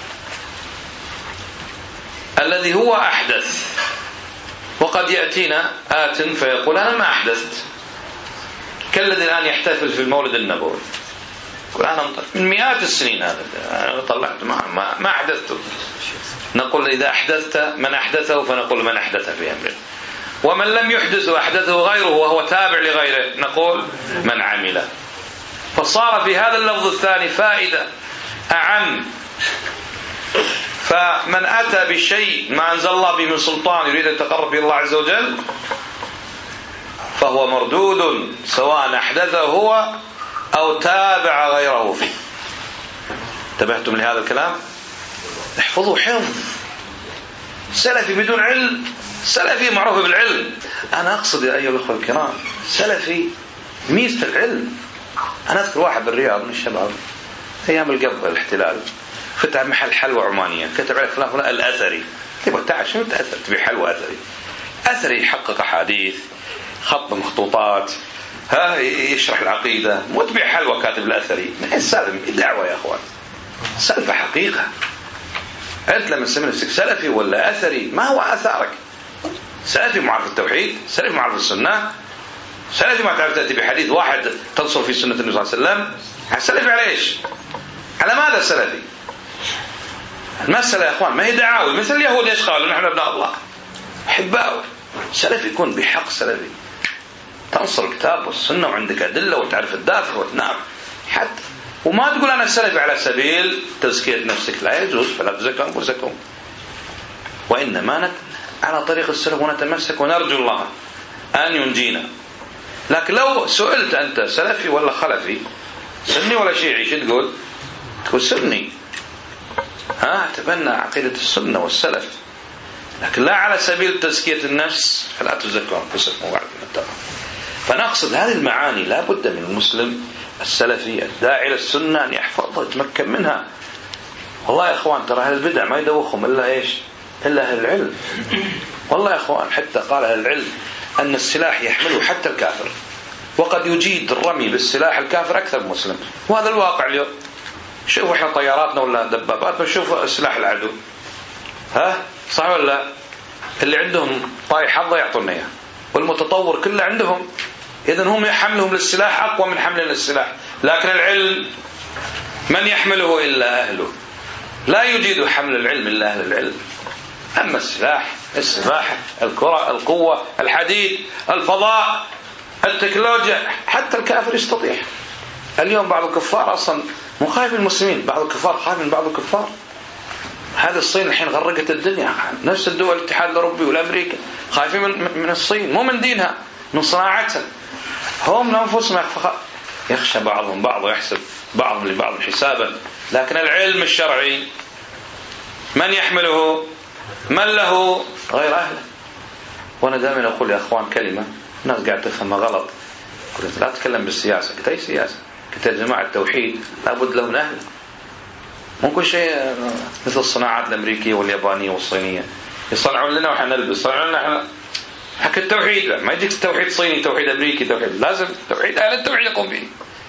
الذي هو أحدث. وقد يأتينا آت فيقول أنا ما أحدثت، كالذي الآن يحتفل في المولد النبوي يقول أنا من مئات السنين هذا أنا طلعت ما, ما, ما أحدثته. نقول إذا أحدثت من أحدثه فنقول من أحدث في أمرنا، ومن لم يحدث وأحدثه غيره وهو تابع لغيره نقول من عمل. فصار في هذا اللفظ الثاني فائدة أعم. فمن أتى بشيء ما أنزل الله به من سلطان يريد أن يتقرب به الله عز وجل فهو مردود سواء أحدثه هو أو تابع غيره فيه. انتبهتم لهذا الكلام؟ احفظوا حفظ. سلفي بدون علم، سلفي معروف بالعلم. أنا أقصد يا أيها الأخوة الكرام سلفي ميزة العلم. أنا أذكر واحد بالرياض من الشباب أيام القبض الاحتلال فتح محل حلوى عمانية، كتب عليه فلان فلان الأثري. يبغى تعال شنو تأثر تبي حلوى أثري؟ أثري يحقق أحاديث، خط مخطوطات، ها يشرح العقيدة، مو تبيع حلوى كاتب الأثري. ما هي السالفة دعوة يا أخوان، سالفة حقيقة. أنت لما تسمي نفسك سلفي ولا أثري ما هو آثارك؟ سلفي معرفة التوحيد، سلفي معرفة السنة، سلفي ما تعرف تأتي بحديث واحد تنصر في سنة النبي صلى الله عليه وسلم. سلفي على إيش؟ على ماذا سلفي؟ المسألة يا أخوان ما هي دعاوي مثل اليهود. إيش قالوا؟ نحن ابناء الله أحباؤه. سلفي يكون بحق سلفي، تنصر الكتاب والسنة وعندك أدلة وتعرف الدافع وتنام حتى. وما تقول أنا سلفي على سبيل تزكية نفسك، لا يجوز، فلا تزكوا أنفسكم، وإنما على طريق السلف ونتمسك ونرجو الله أن ينجينا. لكن لو سئلت أنت سلفي ولا خلفي، سني ولا شيعي، شو تقول؟ تقول سني. ها تبنى عقيدة السنة والسلف، لكن لا على سبيل تزكية النفس، فلا تزكوا أنفسكم وبعد ما اتقوا. فنقصد هذه المعاني لا بد من المسلم السلفي الداعي للسنة أن يحفظها يتمكن منها. والله يا إخوان ترى أهل البدع ما يدوخهم إلا إيش؟ إلا أهل العلم. والله يا إخوان حتى قال أهل العلم أن السلاح يحمله حتى الكافر، وقد يجيد الرمي بالسلاح الكافر أكثر من المسلم، وهذا الواقع اليوم. شوفوا إحنا طياراتنا ولا دبابات وشوفوا سلاح العدو، ها صح ولا؟ اللي عندهم طاي حظة يعطونا إياه، والمتطور كله عندهم. إذن هم حملهم للسلاح أقوى من حمل للسلاح. لكن العلم من يحمله إلا أهله، لا يجيد حمل العلم إلا أهل العلم. أما السلاح، السباحة، الكرة، القوة، الحديد، الفضاء، التكنولوجيا، حتى الكافر يستطيع. اليوم بعض الكفار أصلا مو خايف من المسلمين، بعض الكفار خايف من بعض الكفار. هذه الصين الحين غرقت الدنيا، نفس الدول الاتحاد الأوروبي والأمريكا خايفين من, من الصين، مو من دينها، من صناعتها. هم أنفسهم يخشى بعضهم بعض ويحسب بعضهم لبعض حسابا. لكن العلم الشرعي من يحمله؟ من له غير أهله. وأنا دائما أقول يا أخوان كلمة الناس قاعد تفهمها غلط. قلت لا تتكلم بالسياسة. قلت أي سياسة؟ قلت يا جماعة التوحيد لابد له من أهله. مو كل شيء مثل الصناعات الأمريكية واليابانية والصينية يصنعون لنا وحنا نلبس، يصنعون لنا احنا. حكي التوحيد لا. ما يجيك التوحيد صيني، توحيد أمريكي، توحيد لازم توحيد أهل التوحيد يقوم به.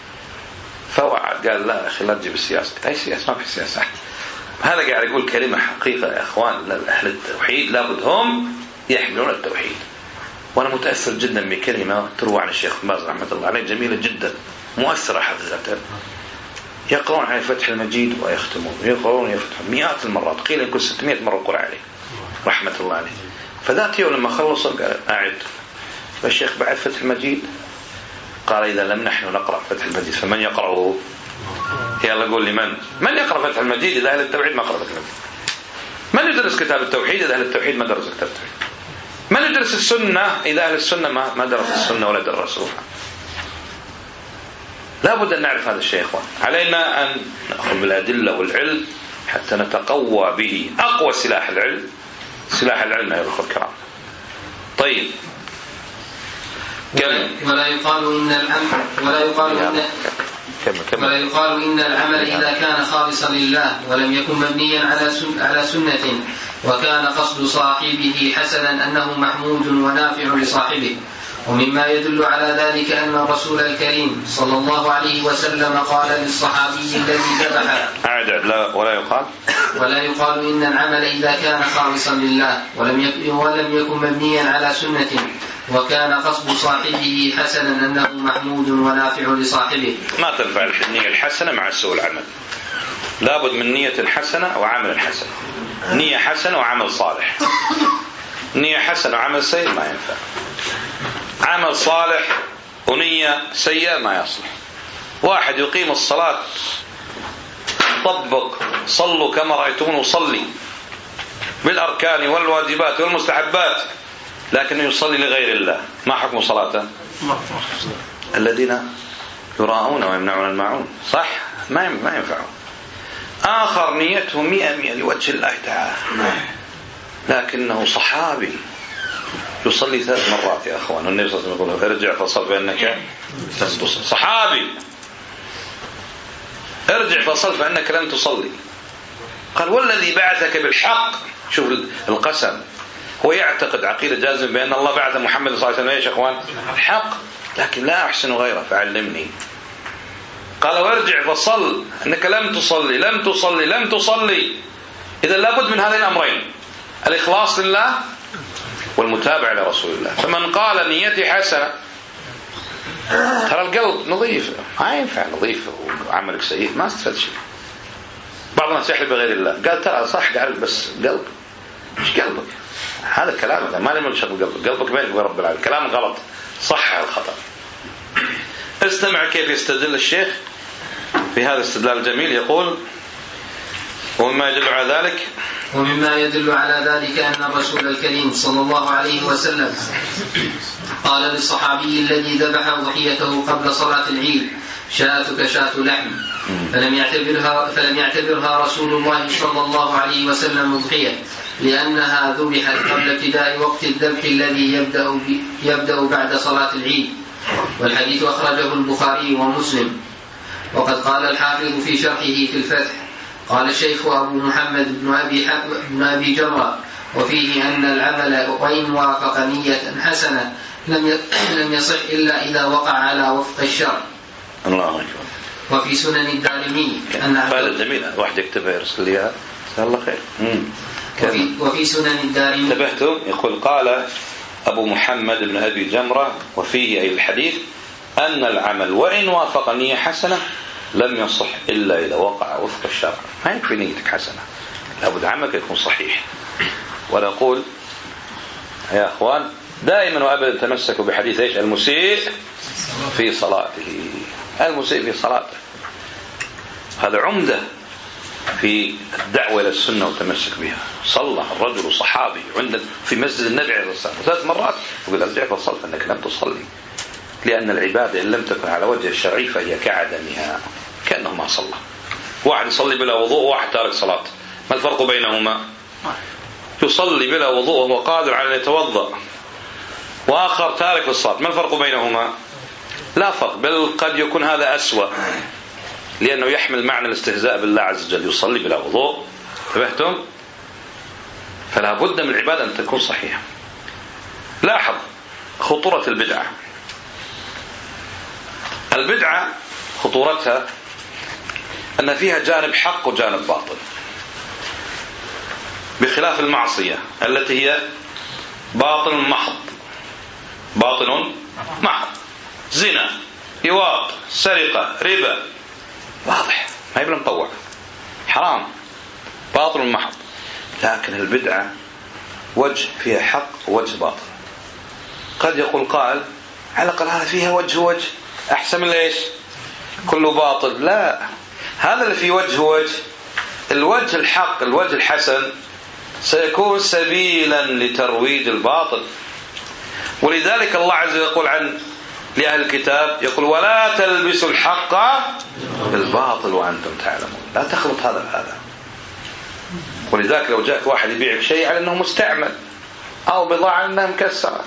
فوعد قال لا أخي لا تجيب السياسة. قلت أي سياسة؟ ما في سياسة. هذا قاعد يقول كلمة حقيقة يا أخوان. أهل التوحيد لابد هم يحملون التوحيد. وأنا متأثر جدا بكلمة تروى عن الشيخ باز رحمة الله عليه، جميلة جدا مؤثرة حقيقة. يقرؤون عن فتح المجيد ويختمون، يقرؤون يفتحون مئات المرات، قيل يمكن ستمائة مرة قرأ عليه رحمة الله عليه. فذات يوم لما خلصوا قال أعد. فالشيخ بعد فتح المجيد قال إذا لم نحن نقرأ فتح المجيد فمن يقرأه؟ يلا قول لي من من يقرأ فتح المجيد إذا أهل التوحيد ما قرأ فتح المجيد؟ من يدرس كتاب التوحيد إذا أهل التوحيد ما درس كتاب التوحيد؟ من يدرس السنة إذا أهل السنة ما ما درس السنة ولا درسوها؟ لا بد أن نعرف هذا الشيء يا إخوان. علينا أن نأخذ بالأدلة والعلم حتى نتقوى به. أقوى سلاح العلم سلاح العلم يا أخوة الكرام. طيب كمل. ولا يقال إن العمل ولا يقال إن كمل كمل. ولا يقال إن العمل إذا كان خالصا لله ولم يكن مبنيا على على سنة وكان قصد صاحبه حسنا أنه محمود ونافع لصاحبه. ومما يدل على ذلك أن الرسول الكريم صلى الله عليه وسلم قال للصحابي الذي ذبح أعدد لا ولا يقال ولا يقال إن العمل إذا كان خالصا لله ولم يكن ولم يكن مبنيا على سنة وكان قصد صاحبه حسنا أنه محمود ونافع لصاحبه. ما تنفع النية الحسنة مع سوء العمل. لابد من نية حسنة وعمل حسن. نية حسنة وعمل صالح. نية حسنة وعمل سيء ما ينفع. عمل صالح ونية سيئة ما يصلح. واحد يقيم الصلاة طبق صلوا كما رأيتمون وصلي بالأركان والواجبات والمستحبات لكنه يصلي لغير الله، ما حكم صلاته؟ الذين يراءون ويمنعون الماعون. صح؟ ما ما ينفعون. آخر نيته مئة مئة لوجه الله تعالى لكنه صحابي يصلي ثلاث مرات يا أخوان، والنبي صلى الله عليه وسلم يقول ارجع فصل فإنك لن تصلي. صحابي ارجع فصل فإنك لن تصلي. قال والذي بعثك بالحق. شوف القسم. هو يعتقد عقيدة جازم بأن الله بعث محمد صلى الله عليه وسلم ايش يا أخوان؟ الحق، لكن لا أحسن غيره فعلمني. قال وارجع فصل أنك لم تصلي لم تصلي لم تصلي. إذا لابد من هذين الأمرين، الإخلاص لله والمتابعة لرسول الله. فمن قال نيتي حسنة، ترى القلب نظيف، ما ينفع نظيف وعملك سيء ما استفاد شيء. بعض الناس يحلف بغير الله، قال ترى صح قال بس قلب. مش قلبك، هذا كلامك ما لم يشغل قلبك. قلبك بينك وبين رب العالمين. كلام غلط، صح الخطأ. استمع كيف يستدل الشيخ في هذا الاستدلال الجميل. يقول ومما يدل على ذلك ومما يدل على ذلك أن الرسول الكريم صلى الله عليه وسلم قال للصحابي الذي ذبح ضحيته قبل صلاة العيد شاتك شات لحم، فلم يعتبرها, فلم يعتبرها رسول الله صلى الله عليه وسلم ضحية لأنها ذبحت قبل ابتداء وقت الذبح الذي يبدأ, يبدأ بعد صلاة العيد. والحديث أخرجه البخاري ومسلم. وقد قال الحافظ في شرحه في الفتح قال الشيخ أبو محمد بن أبي, بن أبي جمرة وفيه أن العمل وإن وافق نية حسنة لم يصح إلا إذا وقع على وفق الشرع. الله أكبر. وفي سنن الدارمي أن هذا جميل، واحد يكتبها يرسل لي الله خير. وفي, وفي سنن الدارمي انتبهتم؟ يقول قال أبو محمد بن أبي جمرة وفيه أي الحديث أن العمل وإن وافق نية حسنة لم يصح إلا إذا وقع وفق الشرع. ما يكفي نيتك حسنة، لابد عملك يكون صحيح. ونقول يا أخوان دائما وأبدا تمسكوا بحديث إيش؟ المسيء في صلاته. المسيء في صلاته هذا عمدة في الدعوة إلى السنة والتمسك بها. صلى الرجل صحابي عند في مسجد النبي عليه الصلاة والسلام ثلاث مرات يقول أرجعك وصلت أنك لم تصلي، لأن العبادة إن لم تكن على وجه الشرعي فهي كعدمها، كأنه ما صلى. واحد يصلي بلا وضوء وواحد تارك صلاة، ما الفرق بينهما؟ يصلي بلا وضوء وهو قادر على أن يتوضأ، وآخر تارك للصلاة، ما الفرق بينهما؟ لا فرق، بل قد يكون هذا أسوأ لأنه يحمل معنى الاستهزاء بالله عز وجل. يصلي بلا وضوء، انتبهتم؟ فلا بد من العبادة أن تكون صحيحة. لاحظ خطورة البدعة. البدعة خطورتها أن فيها جانب حق وجانب باطل، بخلاف المعصية التي هي باطل محض. باطل محض، زنا، لواط، سرقة، ربا، واضح ما يبقى مطوع، حرام، باطل محض. لكن البدعة وجه فيها حق ووجه باطل. قد يقول قال على الأقل هذا فيها وجه وجه أحسن من ليش كله باطل. لا، هذا اللي في وجه وجه، الوجه الحق الوجه الحسن سيكون سبيلا لترويج الباطل. ولذلك الله عز وجل يقول عن لأهل الكتاب يقول ولا تلبسوا الحق بالباطل وأنتم تعلمون. لا تخلط هذا بهذا. ولذلك لو جاءك واحد يبيعك شيء على أنه مستعمل أو بضاعة أنها مكسرة،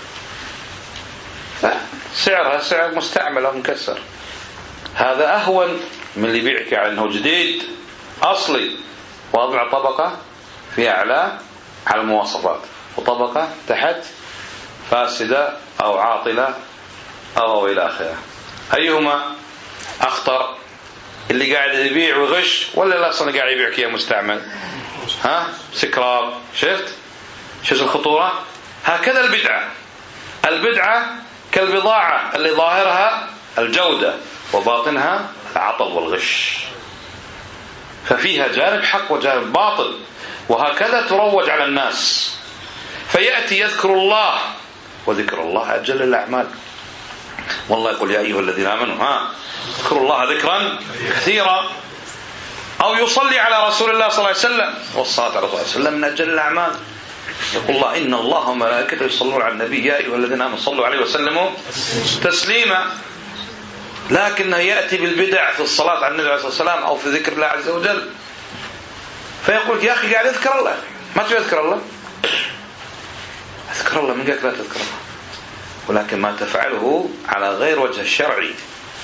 سعرها سعر مستعمل أو مكسر، هذا أهون من اللي يبيعك على أنه جديد أصلي وأضع طبقة في أعلى على المواصفات وطبقة تحت فاسدة أو عاطلة أو إلى آخره. أيهما أخطر؟ اللي قاعد يبيع وغش ولا اللي أصلا قاعد يبيعك يا مستعمل؟ ها سكراب. شفت شو الخطورة؟ هكذا البدعة. البدعة كالبضاعة اللي ظاهرها الجودة وباطنها العطل والغش، ففيها جانب حق وجانب باطل، وهكذا تروج على الناس. فيأتي يذكر الله، وذكر الله أجل الأعمال. والله يقول يا أيها الذين آمنوا ها اذكروا الله ذكرا كثيرا، أو يصلي على رسول الله صلى الله عليه وسلم، والصلاة على رسول الله صلى الله عليه وسلم من أجل الأعمال. يقول الله إن الله وملائكته يصلون على النبي يا أيها الذين آمنوا صلوا عليه وسلموا تسليما. لكنه يأتي بالبدع في الصلاة على النبي عليه الصلاة والسلام أو في ذكر الله عز وجل، فيقول يا أخي قاعد اذكر الله، ما تبي اذكر الله؟ اذكر الله، من قالك لا تذكر الله؟ ولكن ما تفعله على غير وجه الشرعي.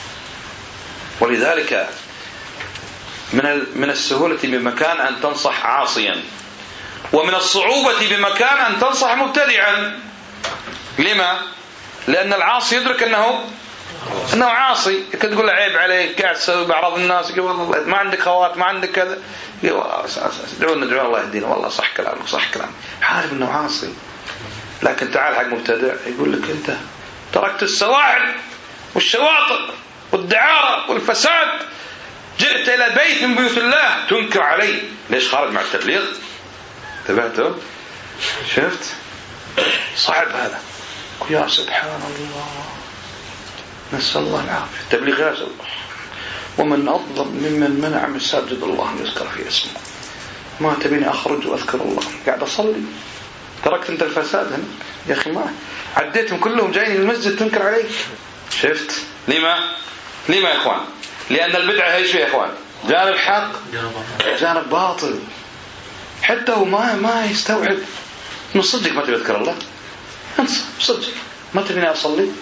ولذلك من من السهولة بمكان أن تنصح عاصيا، ومن الصعوبة بمكان أن تنصح مبتدعا. لما؟ لأن العاصي يدرك أنه أنه عاصي. كنت تقول له عيب عليك قاعد تسوي بعض الناس، يقول والله ما عندك خوات ما عندك كذا، ادعونا ادعونا الله يهدينا، والله صح كلامك صح كلامك، عارف أنه عاصي. لكن تعال حق مبتدع يقول لك أنت تركت السواعل والشواطئ والدعارة والفساد، جئت إلى بيت من بيوت الله تنكر علي، ليش خارج مع التبليغ؟ تبعته؟ شفت؟ صعب هذا. يا سبحان الله، نسأل الله العافية. التبليغ يا الله، ومن أظلم ممن منع مساجد الله أن يذكر في اسمه. ما تبيني أخرج وأذكر الله، قاعد أصلي، تركت أنت الفساد هنا يا أخي، ما عديتهم كلهم جايين المسجد تنكر عليك. شفت؟ لما؟ لما يا إخوان؟ لأن البدعة ايش يا إخوان؟ جانب حق جانب باطل. حتى هو ما ما يستوعب إنه صدق ما تبي تذكر الله، أنت صدق ما تبيني أصلي،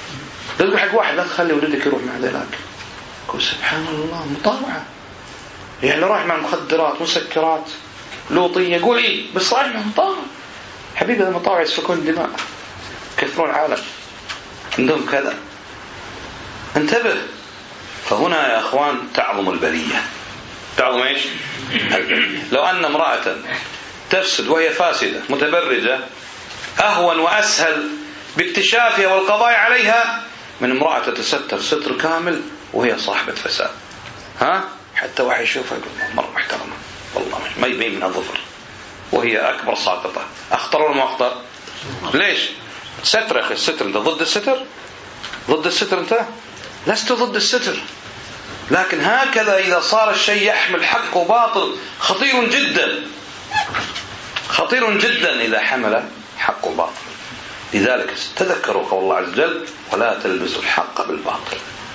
تقول حق واحد لا تخلي ولدك يروح مع ذلك. قل سبحان الله، مطاوعة يعني رايح مع مخدرات مسكرات لوطية، يقول إيه بس رايح مع مطاوع. حبيبي هذا مطاوع يسفكون دماء، كثرون العالم، عندهم كذا. انتبه. فهنا يا أخوان تعظم البلية. تعظم إيش؟ البلية. لو أن امرأة تفسد وهي فاسدة متبرجة أهون وأسهل باكتشافها والقضاء عليها من امرأة تتستر ستر كامل وهي صاحبة فساد. ها؟ حتى واحد يشوفها يقول مرة محترمة والله ما يبين من الظفر، وهي أكبر ساقطة. أخطر ولا ما أخطر؟ ليش؟ ستر يا أخي. الستر أنت ضد الستر؟ ضد الستر أنت؟ لست ضد الستر، لكن هكذا إذا صار الشيء يحمل حق وباطل خطير جدا، خطير جدا إذا حمل حق وباطل. لذلك تذكروا قول الله عز وجل ولا تلبسوا الحق بالباطل.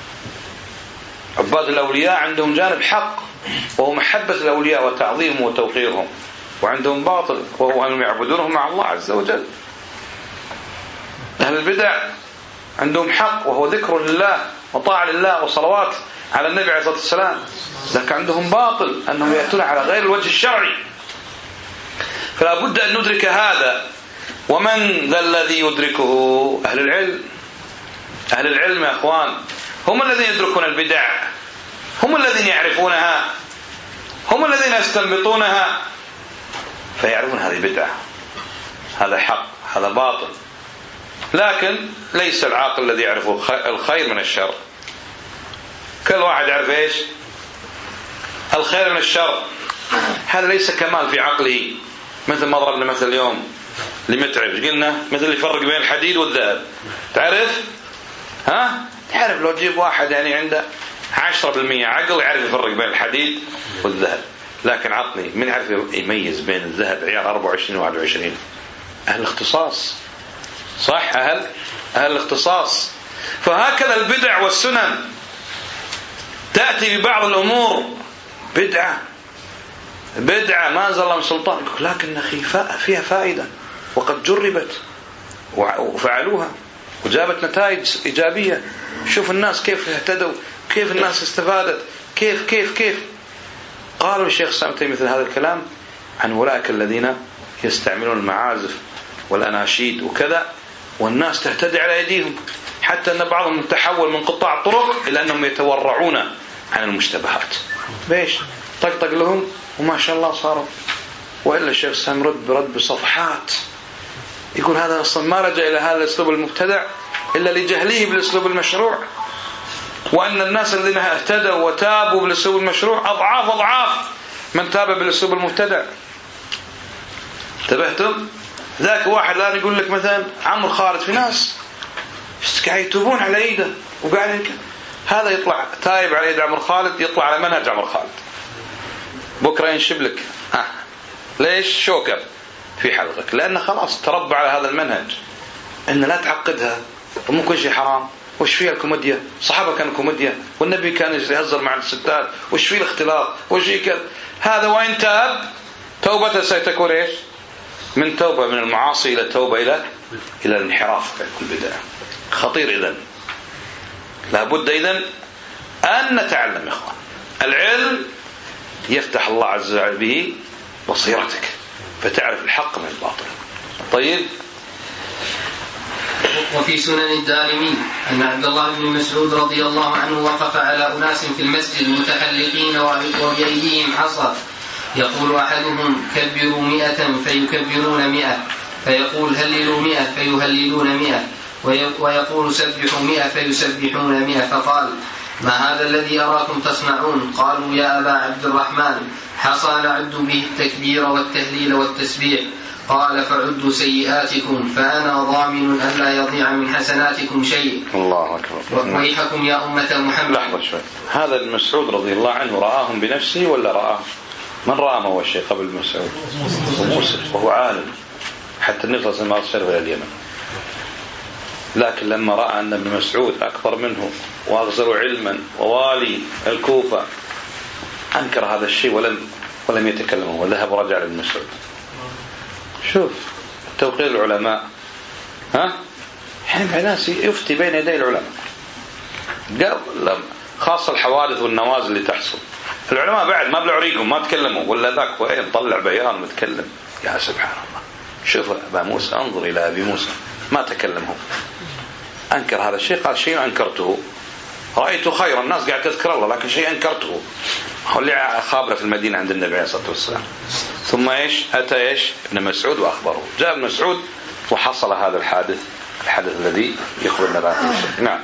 عباد الأولياء عندهم جانب حق وهو محبة الأولياء وتعظيمهم وتوقيرهم، وعندهم باطل وهو أنهم يعبدونهم مع الله عز وجل. أهل البدع عندهم حق وهو ذكر لله وطاعة لله وصلوات على النبي عليه الصلاة والسلام، لكن عندهم باطل أنهم يأتون على غير الوجه الشرعي. فلا بد أن ندرك هذا. ومن ذا الذي يدركه؟ أهل العلم. أهل العلم يا أخوان هم الذين يدركون البدع، هم الذين يعرفونها، هم الذين يستنبطونها، فيعرفون هذه بدعة، هذا حق، هذا باطل. لكن ليس العاقل الذي يعرف الخير من الشر. كل واحد يعرف إيش؟ الخير من الشر. هذا ليس كمال في عقله. مثل ما ضربنا مثل اليوم لمتعب، قلنا مثل اللي يفرق بين الحديد والذهب. تعرف؟ ها؟ تعرف لو تجيب واحد يعني عنده عشرة بالمئة عقل يعرف يفرق بين الحديد والذهب، لكن عقلي من يعرف يميز بين الذهب عيار أربعة وعشرين وواحد وعشرين؟ أهل الاختصاص. صح؟ أهل أهل الاختصاص. فهكذا البدع والسنن تأتي ببعض الأمور بدعة بدعة ما أنزل الله من سلطان، لكن فيها فائدة وقد جربت وفعلوها وجابت نتائج إيجابية. شوف الناس كيف اهتدوا، كيف الناس استفادت، كيف كيف كيف قالوا الشيخ سامتي مثل هذا الكلام عن أولئك الذين يستعملون المعازف والأناشيد وكذا، والناس تهتدي على أيديهم، حتى أن بعضهم تحول من قطاع الطرق إلى أنهم يتورعون عن المشتبهات. ليش؟ طقطق لهم وما شاء الله صاروا. وإلا الشيخ سام رد برد بصفحات يقول هذا أصلا ما رجع إلى هذا الأسلوب المبتدع إلا لجهله بالأسلوب المشروع، وأن الناس الذين اهتدوا وتابوا بالأسلوب المشروع أضعاف أضعاف من تاب بالأسلوب المبتدع. انتبهتم؟ ذاك واحد الآن يقول لك مثلا عمرو خالد، في ناس قاعد يتوبون على ايده وقاعد هذا يطلع تايب على يد عمرو خالد، يطلع على منهج عمرو خالد، بكره ينشب لك ها ليش شوكر في حلقك، لأنه خلاص تربى على هذا المنهج إن لا تعقدها ومو كل شيء حرام. وش فيها الكوميديا؟ صحابة كانوا كوميديا، والنبي كان يهزر مع الستات، وش فيه الاختلاط، وش فيه كذا. هذا وإن تاب توبته سيتكون إيش؟ من توبة من المعاصي إلى توبة إلى إلى الانحراف بالبدع. خطير. إذن لابد إذن أن نتعلم يا إخوان. العلم يفتح الله عز وجل به بصيرتك فتعرف الحق من الباطل. طيب. وفي سنن الدارمي أن عبد الله بن مسعود رضي الله عنه وقف على أناس في المسجد متحلقين وبأيديهم عصا، يقول أحدهم كبروا مئة فيكبرون مئة، فيقول هللوا مئة فيهللون مئة، ويقول سبحوا مئة فيسبحون مئة. فقال ما هذا الذي أراكم تصنعون؟ قالوا يا أبا عبد الرحمن حصى نعد به التكبير والتهليل والتسبيح. قال فعدوا سيئاتكم فأنا ضامن أن لا يضيع من حسناتكم شيء. الله أكبر. ويحكم يا أمة محمد. لحظة شوي. هذا المسعود رضي الله عنه رآهم بنفسه ولا رآه من رآهم أول شيء قبل المسعود؟ وموسى وهو عالم، حتى النبي صلى الله عليه وسلم أرسله إلى اليمن. لكن لما رأى أن ابن مسعود أكبر منه وأغزر علما ووالي الكوفة أنكر هذا الشيء ولم ولم يتكلم وذهب ورجع لابن مسعود. شوف توقير العلماء. ها يعني ناس يفتي بين يدي العلماء، خاصة الحوادث والنوازل اللي تحصل العلماء بعد ما بلعوا ريقهم ما تكلموا، ولا ذاك وين طلع بيان متكلم. يا سبحان الله، شوف أبا موسى، انظر إلى أبي موسى ما تكلمهم، أنكر هذا الشيء، قال شيء أنكرته، رأيت خيرا، الناس قاعد تذكر الله لكن شيء أنكرته. هو اللي خابره في المدينة عند النبي عليه الصلاة والسلام. ثم إيش أتى إيش ابن مسعود وأخبره، جاء ابن مسعود وحصل هذا الحادث، الحدث الذي يخبرنا به. نعم.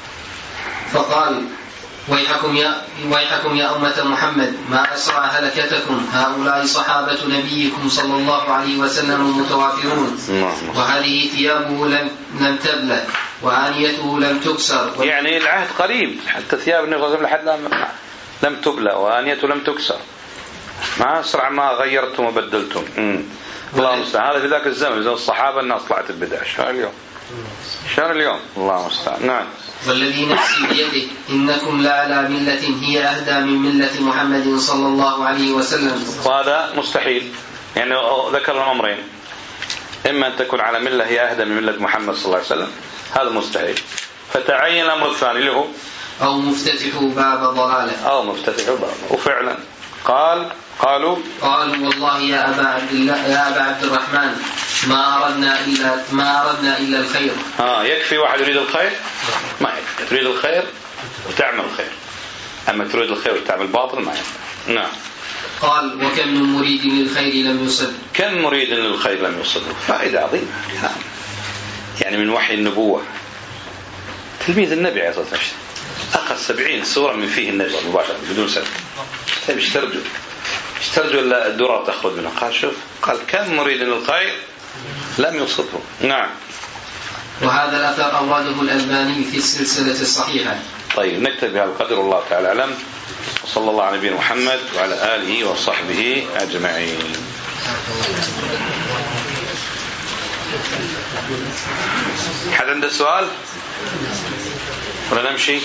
فقال ويحكم يا ويحكم يا أمة محمد ما أسرع هلكتكم، هؤلاء صحابة نبيكم صلى الله عليه وسلم متوافرون، وهذه ثيابه لم لم تبلى وآنيته لم تكسر. يعني العهد قريب، حتى ثياب النبي صلى الله عليه وسلم لم تبلى وآنيته لم تكسر، ما أسرع ما غيرتم وبدلتم. الله المستعان. هذا في ذاك الزمن زي الصحابة الناس طلعت البدع. شهر اليوم شهر اليوم الله المستعان. نعم. والذي نفسي بيده إنكم لعلى ملة هي أهدى من ملة محمد صلى الله عليه وسلم. وهذا مستحيل، يعني ذكر الأمرين، إما أن تكون على ملة هي أهدى من ملة محمد صلى الله عليه وسلم، هذا مستحيل. فتعين الأمر الثاني اللي هو أو مفتتح باب ضلالة، أو مفتتح باب. وفعلا قال قالوا قالوا والله يا أبا عبد الله يا أبا عبد الرحمن ما أردنا إلا ما أردنا إلا الخير. آه يكفي واحد يريد الخير؟ ما يكفي. تريد الخير وتعمل الخير، أما تريد الخير وتعمل باطل ما يكفي. نعم. قال وكم من مريد للخير لم يصب. كم مريد للخير لم يصب. فائدة عظيمة. يعني من وحي النبوة. تلميذ النبي عليه الصلاة والسلام أخذ سبعين سورة من فيه النبي مباشرة بدون سبب. طيب اشترجوا اشترجوا إلا الدرة تخرج منه. قال شوف، قال كم مريد للخير لم يصبه. نعم. وهذا الأثر أورده الألباني في السلسلة الصحيحة. طيب نكتب بهذا القدر والله تعالى أعلم، وصلى الله على نبينا محمد وعلى آله وصحبه أجمعين. حد عنده سؤال ولا نمشي؟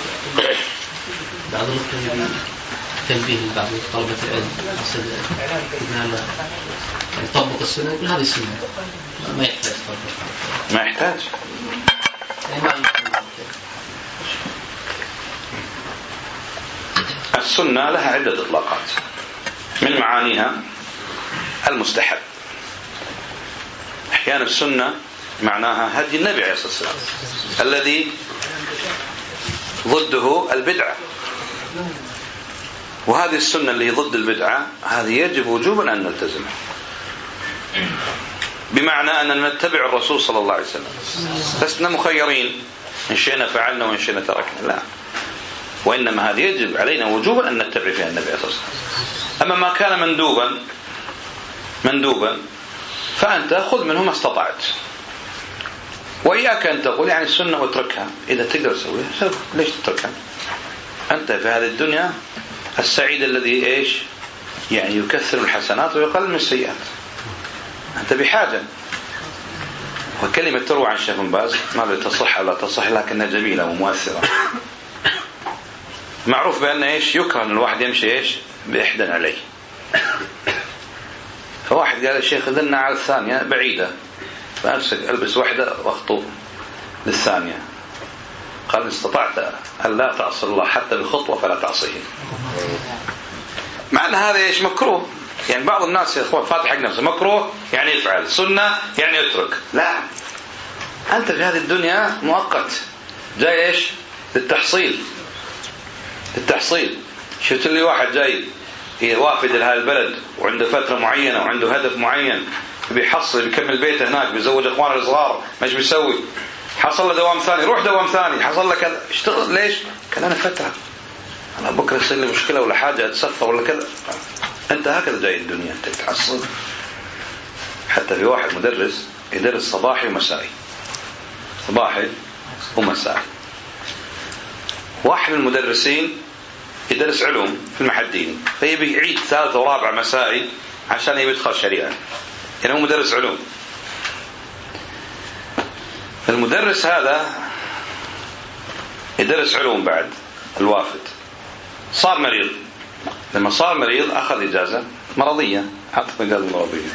بعض النقطة تنبيه لبعض طلبة العلم أن يطبق السنة، يقول هذه السنة ما يحتاج تطبق. ما يحتاج. السنة لها عدة إطلاقات، من معانيها المستحب. أحيانا السنة معناها هدي النبي عليه الصلاة والسلام الذي ضده البدعة، وهذه السنة اللي ضد البدعة هذه يجب وجوبا أن نلتزمها، بمعنى أن نتبع الرسول صلى الله عليه وسلم، لسنا مخيرين إن شئنا فعلنا وإن شئنا تركنا، لا، وإنما هذا يجب علينا وجوبا أن نتبع فيها النبي عليه الصلاة والسلام. أما ما كان مندوبا مندوبا فأنت خذ منه ما استطعت، وإياك أن تقول يعني السنة واتركها، إذا تقدر تسويها ليش تتركها؟ أنت في هذه الدنيا السعيد الذي إيش يعني يكثر الحسنات ويقلل من السيئات، أنت بحاجة. وكلمة تروى عن الشيخ بن باز ما لا تصح ولا تصح لكنها جميلة ومؤثرة. معروف بأن إيش يكره أن الواحد يمشي إيش بإحدى عليه، فواحد قال الشيخ ذلنا على الثانية بعيدة، فأمسك ألبس واحدة واخطب للثانية، قال استطعت أن لا تعصي الله حتى بالخطوة فلا تعصيه. معنى هذا إيش مكروه، يعني بعض الناس يا إخوان فاتح حق نفسه مكروه يعني يفعل، سنة يعني يترك، لا، أنت في هذه الدنيا مؤقت جاي إيش للتحصيل للتحصيل. شفت لي واحد جاي وافد لهذا البلد وعنده فترة معينة وعنده هدف معين بيحصل بيكمل بيته هناك بيزوج اخوانه الصغار، مش بيسوي، حصل له دوام ثاني روح دوام ثاني، حصل له كذا، اشتغل ليش؟ كان انا فتره انا بكره يصير لي مشكله ولا حاجه اتسفر ولا كذا. انت هكذا جاي الدنيا انت تحصل. حتى في واحد مدرس يدرس صباحي ومسائي، صباحي ومسائي. واحد من المدرسين يدرس علوم في المحدين، فيبي يعيد ثالث ورابع مسائي عشان يبي يدخل شريعه، يعني هو مدرس علوم. المدرس هذا يدرس علوم بعد الوافد، صار مريض. لما صار مريض أخذ إجازة مرضية، حط إجازة مرضية.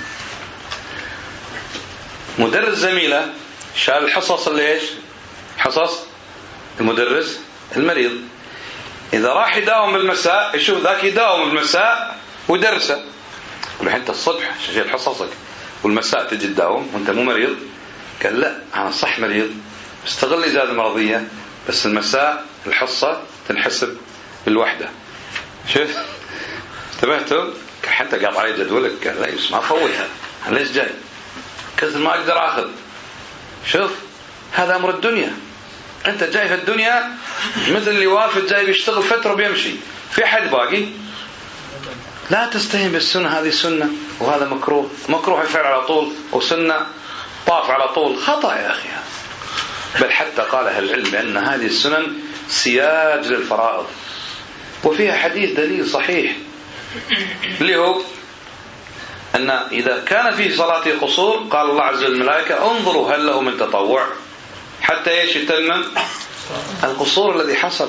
مدرس زميله شال الحصص اللي إيش حصص المدرس المريض، إذا راح يداوم بالمساء يشوف ذاك يداوم بالمساء ودرسه، يقول له أنت الصبح شجيت حصصك والمساء تجي تداوم وأنت مو مريض؟ قال لا أنا صح مريض، استغل إجازة مرضية، بس المساء الحصة تنحسب بالوحدة. شوف انتبهتوا؟ حتى قاط علي جدولك، قال لا يس ما فوتها، أنا ليش جاي؟ كذا ما أقدر أخذ. شوف هذا أمر الدنيا، أنت جاي في الدنيا مثل اللي وافد جاي بيشتغل فترة بيمشي، في حد باقي؟ لا تستهين بالسنة، هذه سنة وهذا مكروه، مكروه الفعل على طول وسنة طاف على طول، خطأ يا أخي. بل حتى قال أهل العلم بأن هذه السنن سياج للفرائض، وفيها حديث دليل صحيح اللي هو أن إذا كان في صلاة قصور قال الله عز وجل الملائكة انظروا هل له من تطوع حتى ايش يتمم القصور الذي حصل.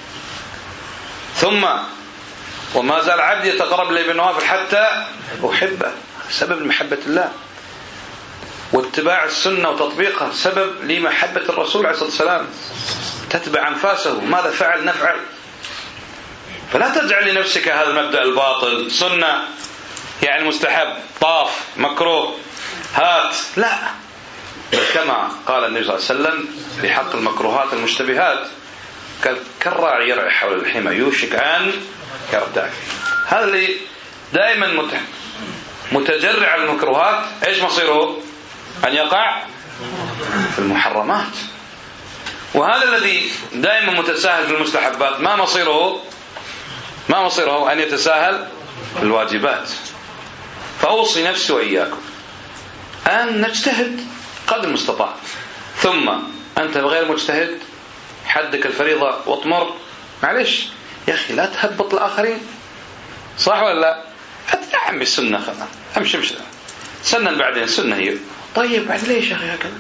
ثم وما زال عبدي يتقرب لي بالنوافل حتى أحبه، سبب محبة الله، واتباع السنة وتطبيقها سبب لمحبة الرسول عليه الصلاة والسلام، تتبع أنفاسه ماذا فعل نفعل. فلا تجعل لنفسك هذا المبدأ الباطل، سنة يعني مستحب، طاف مكروه هات، لا، بل كما قال النبي صلى الله عليه وسلم في حق المكروهات المشتبهات قال كالراعي يرعى حول الحمى يوشك أن يرتع. هذا اللي دائما متجرع على المكروهات ايش مصيره؟ أن يقع في المحرمات. وهذا الذي دائما متساهل في المستحبات ما مصيره؟ ما مصيره أن يتساهل في الواجبات. فأوصي نفسي وإياكم أن نجتهد قدر المستطاع، ثم أنت غير مجتهد حدك الفريضة واطمر، معلش يا أخي لا تهبط الآخرين، صح ولا لا؟ أتعم السنة خلاص أمشي مشي سنة بعدين سنة هي طيب بعد ليش يا أخي هكذا؟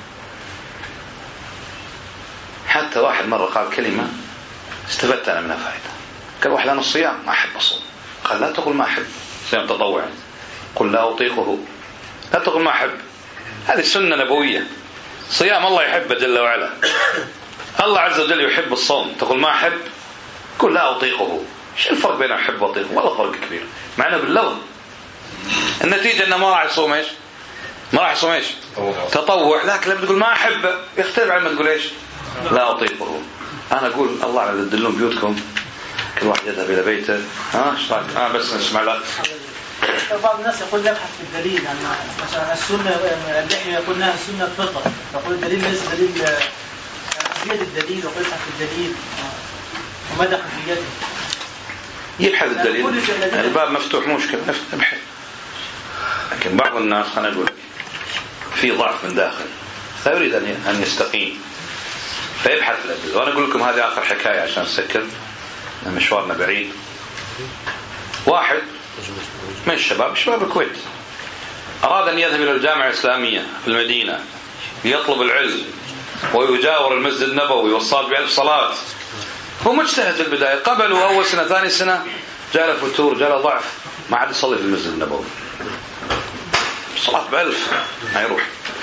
حتى واحد مرة قال كلمة استفدت أنا منها فائدة، قال واحد أنا الصيام ما أحب أصوم، قال لا تقول ما أحب، صيام تطوعي، قل لا أطيقه، لا تقول ما أحب، هذه سنة نبوية، صيام الله يحبه جل وعلا، الله عز وجل يحب الصوم، تقول ما أحب، قل لا أطيقه. شو الفرق بين أحب وأطيقه؟ والله فرق كبير، معناه باللغة النتيجة أنه ما راح يصوم إيش؟ ما راح يصوم إيش؟ تطوع، لكن لما تقول ما أحب يختلف عن ما تقول إيش؟ لا أطيقه. أنا أقول الله على تدلون بيوتكم كل واحد يذهب إلى بيته، ها إيش رأيك؟ آه بس نسمع لك. بعض الناس يقول يبحث في الدليل، يعني مثلا السنة اللحية يقول لها السنة فطرة، يقول الدليل ليس دليل زيادة الدليل، ويبحث في الدليل ومدى خفيته. يبحث الدليل، الباب مفتوح مشكلة نبحث. لكن بعض الناس أنا أقول في ضعف من داخل لا يريد أن يستقيم فيبحث الأدلة. وأنا أقول لكم هذه آخر حكاية عشان نسكر مشوارنا بعيد. واحد من الشباب شباب الكويت أراد أن يذهب إلى الجامعة الإسلامية في المدينة ليطلب العلم ويجاور المسجد النبوي والصلاة بألف صلاة. هو مجتهد في البداية، قبله أول سنة ثاني سنة جاء فتور جاء ضعف ما عاد يصلي في المسجد النبوي، صلاة بألف ما يروح،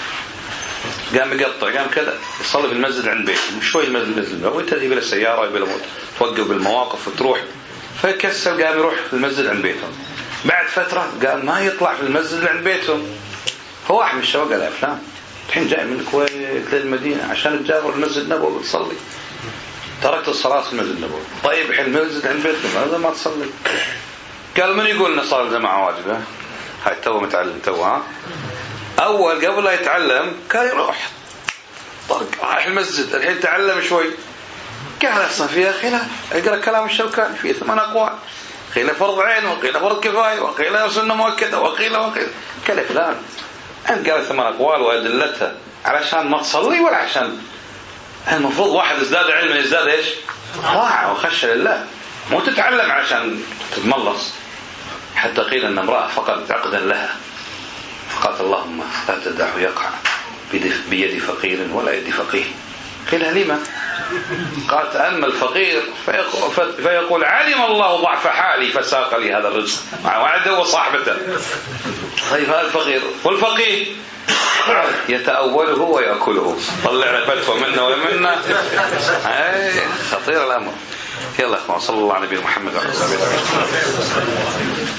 قام يقطع قام كذا يصلي في المسجد عند بيته، مش شوي المسجد النبوي تذهب إلى السيارة يبي توقف بالمواقف وتروح، فيكسل قام يروح في المسجد عند بيتهم. بعد فترة قال ما يطلع في المسجد عند بيتهم. هو واحد من الشباب قال فلان الحين جاي من الكويت للمدينة عشان تجاور المسجد النبوي وتصلي، تركت الصلاة في المسجد النبوي. طيب الحين المسجد عند بيتكم هذا ما تصلي. قال من يقول ان صلاة الجماعة واجبة؟ هاي تو متعلم تو. ها اول قبل لا يتعلم كان يروح طرق راح المسجد، الحين تعلم شوي قال اصلا فيها خلاف، اقرا كلام الشوكاني فيه ثمان اقوال، قيل فرض عين وقيل فرض كفاية وقيل سنة مؤكدة وقيل وقيل كلام فلان. انت قال ثمان اقوال وادلتها علشان ما تصلي ولا عشان المفروض واحد ازداد علما يزداد ايش؟ طاعة وخشية لله، مو تتعلم عشان تتملص. حتى قيل ان امرأة فقدت عقدا لها فقالت اللهم لا تدعه يقع بيد فقير ولا يد فقيه. قيل لما؟ قالت أما الفقير فيقول, فيقول علم الله ضعف حالي فساق لي هذا الرزق وعده وصاحبته. طيب هذا الفقير والفقيه يتأوله ويأكله، طلع لك فتوى منا ومنا. اي خطير الأمر. يلا يا اخوان، صلى الله على نبينا محمد وعلى اله وصحبه.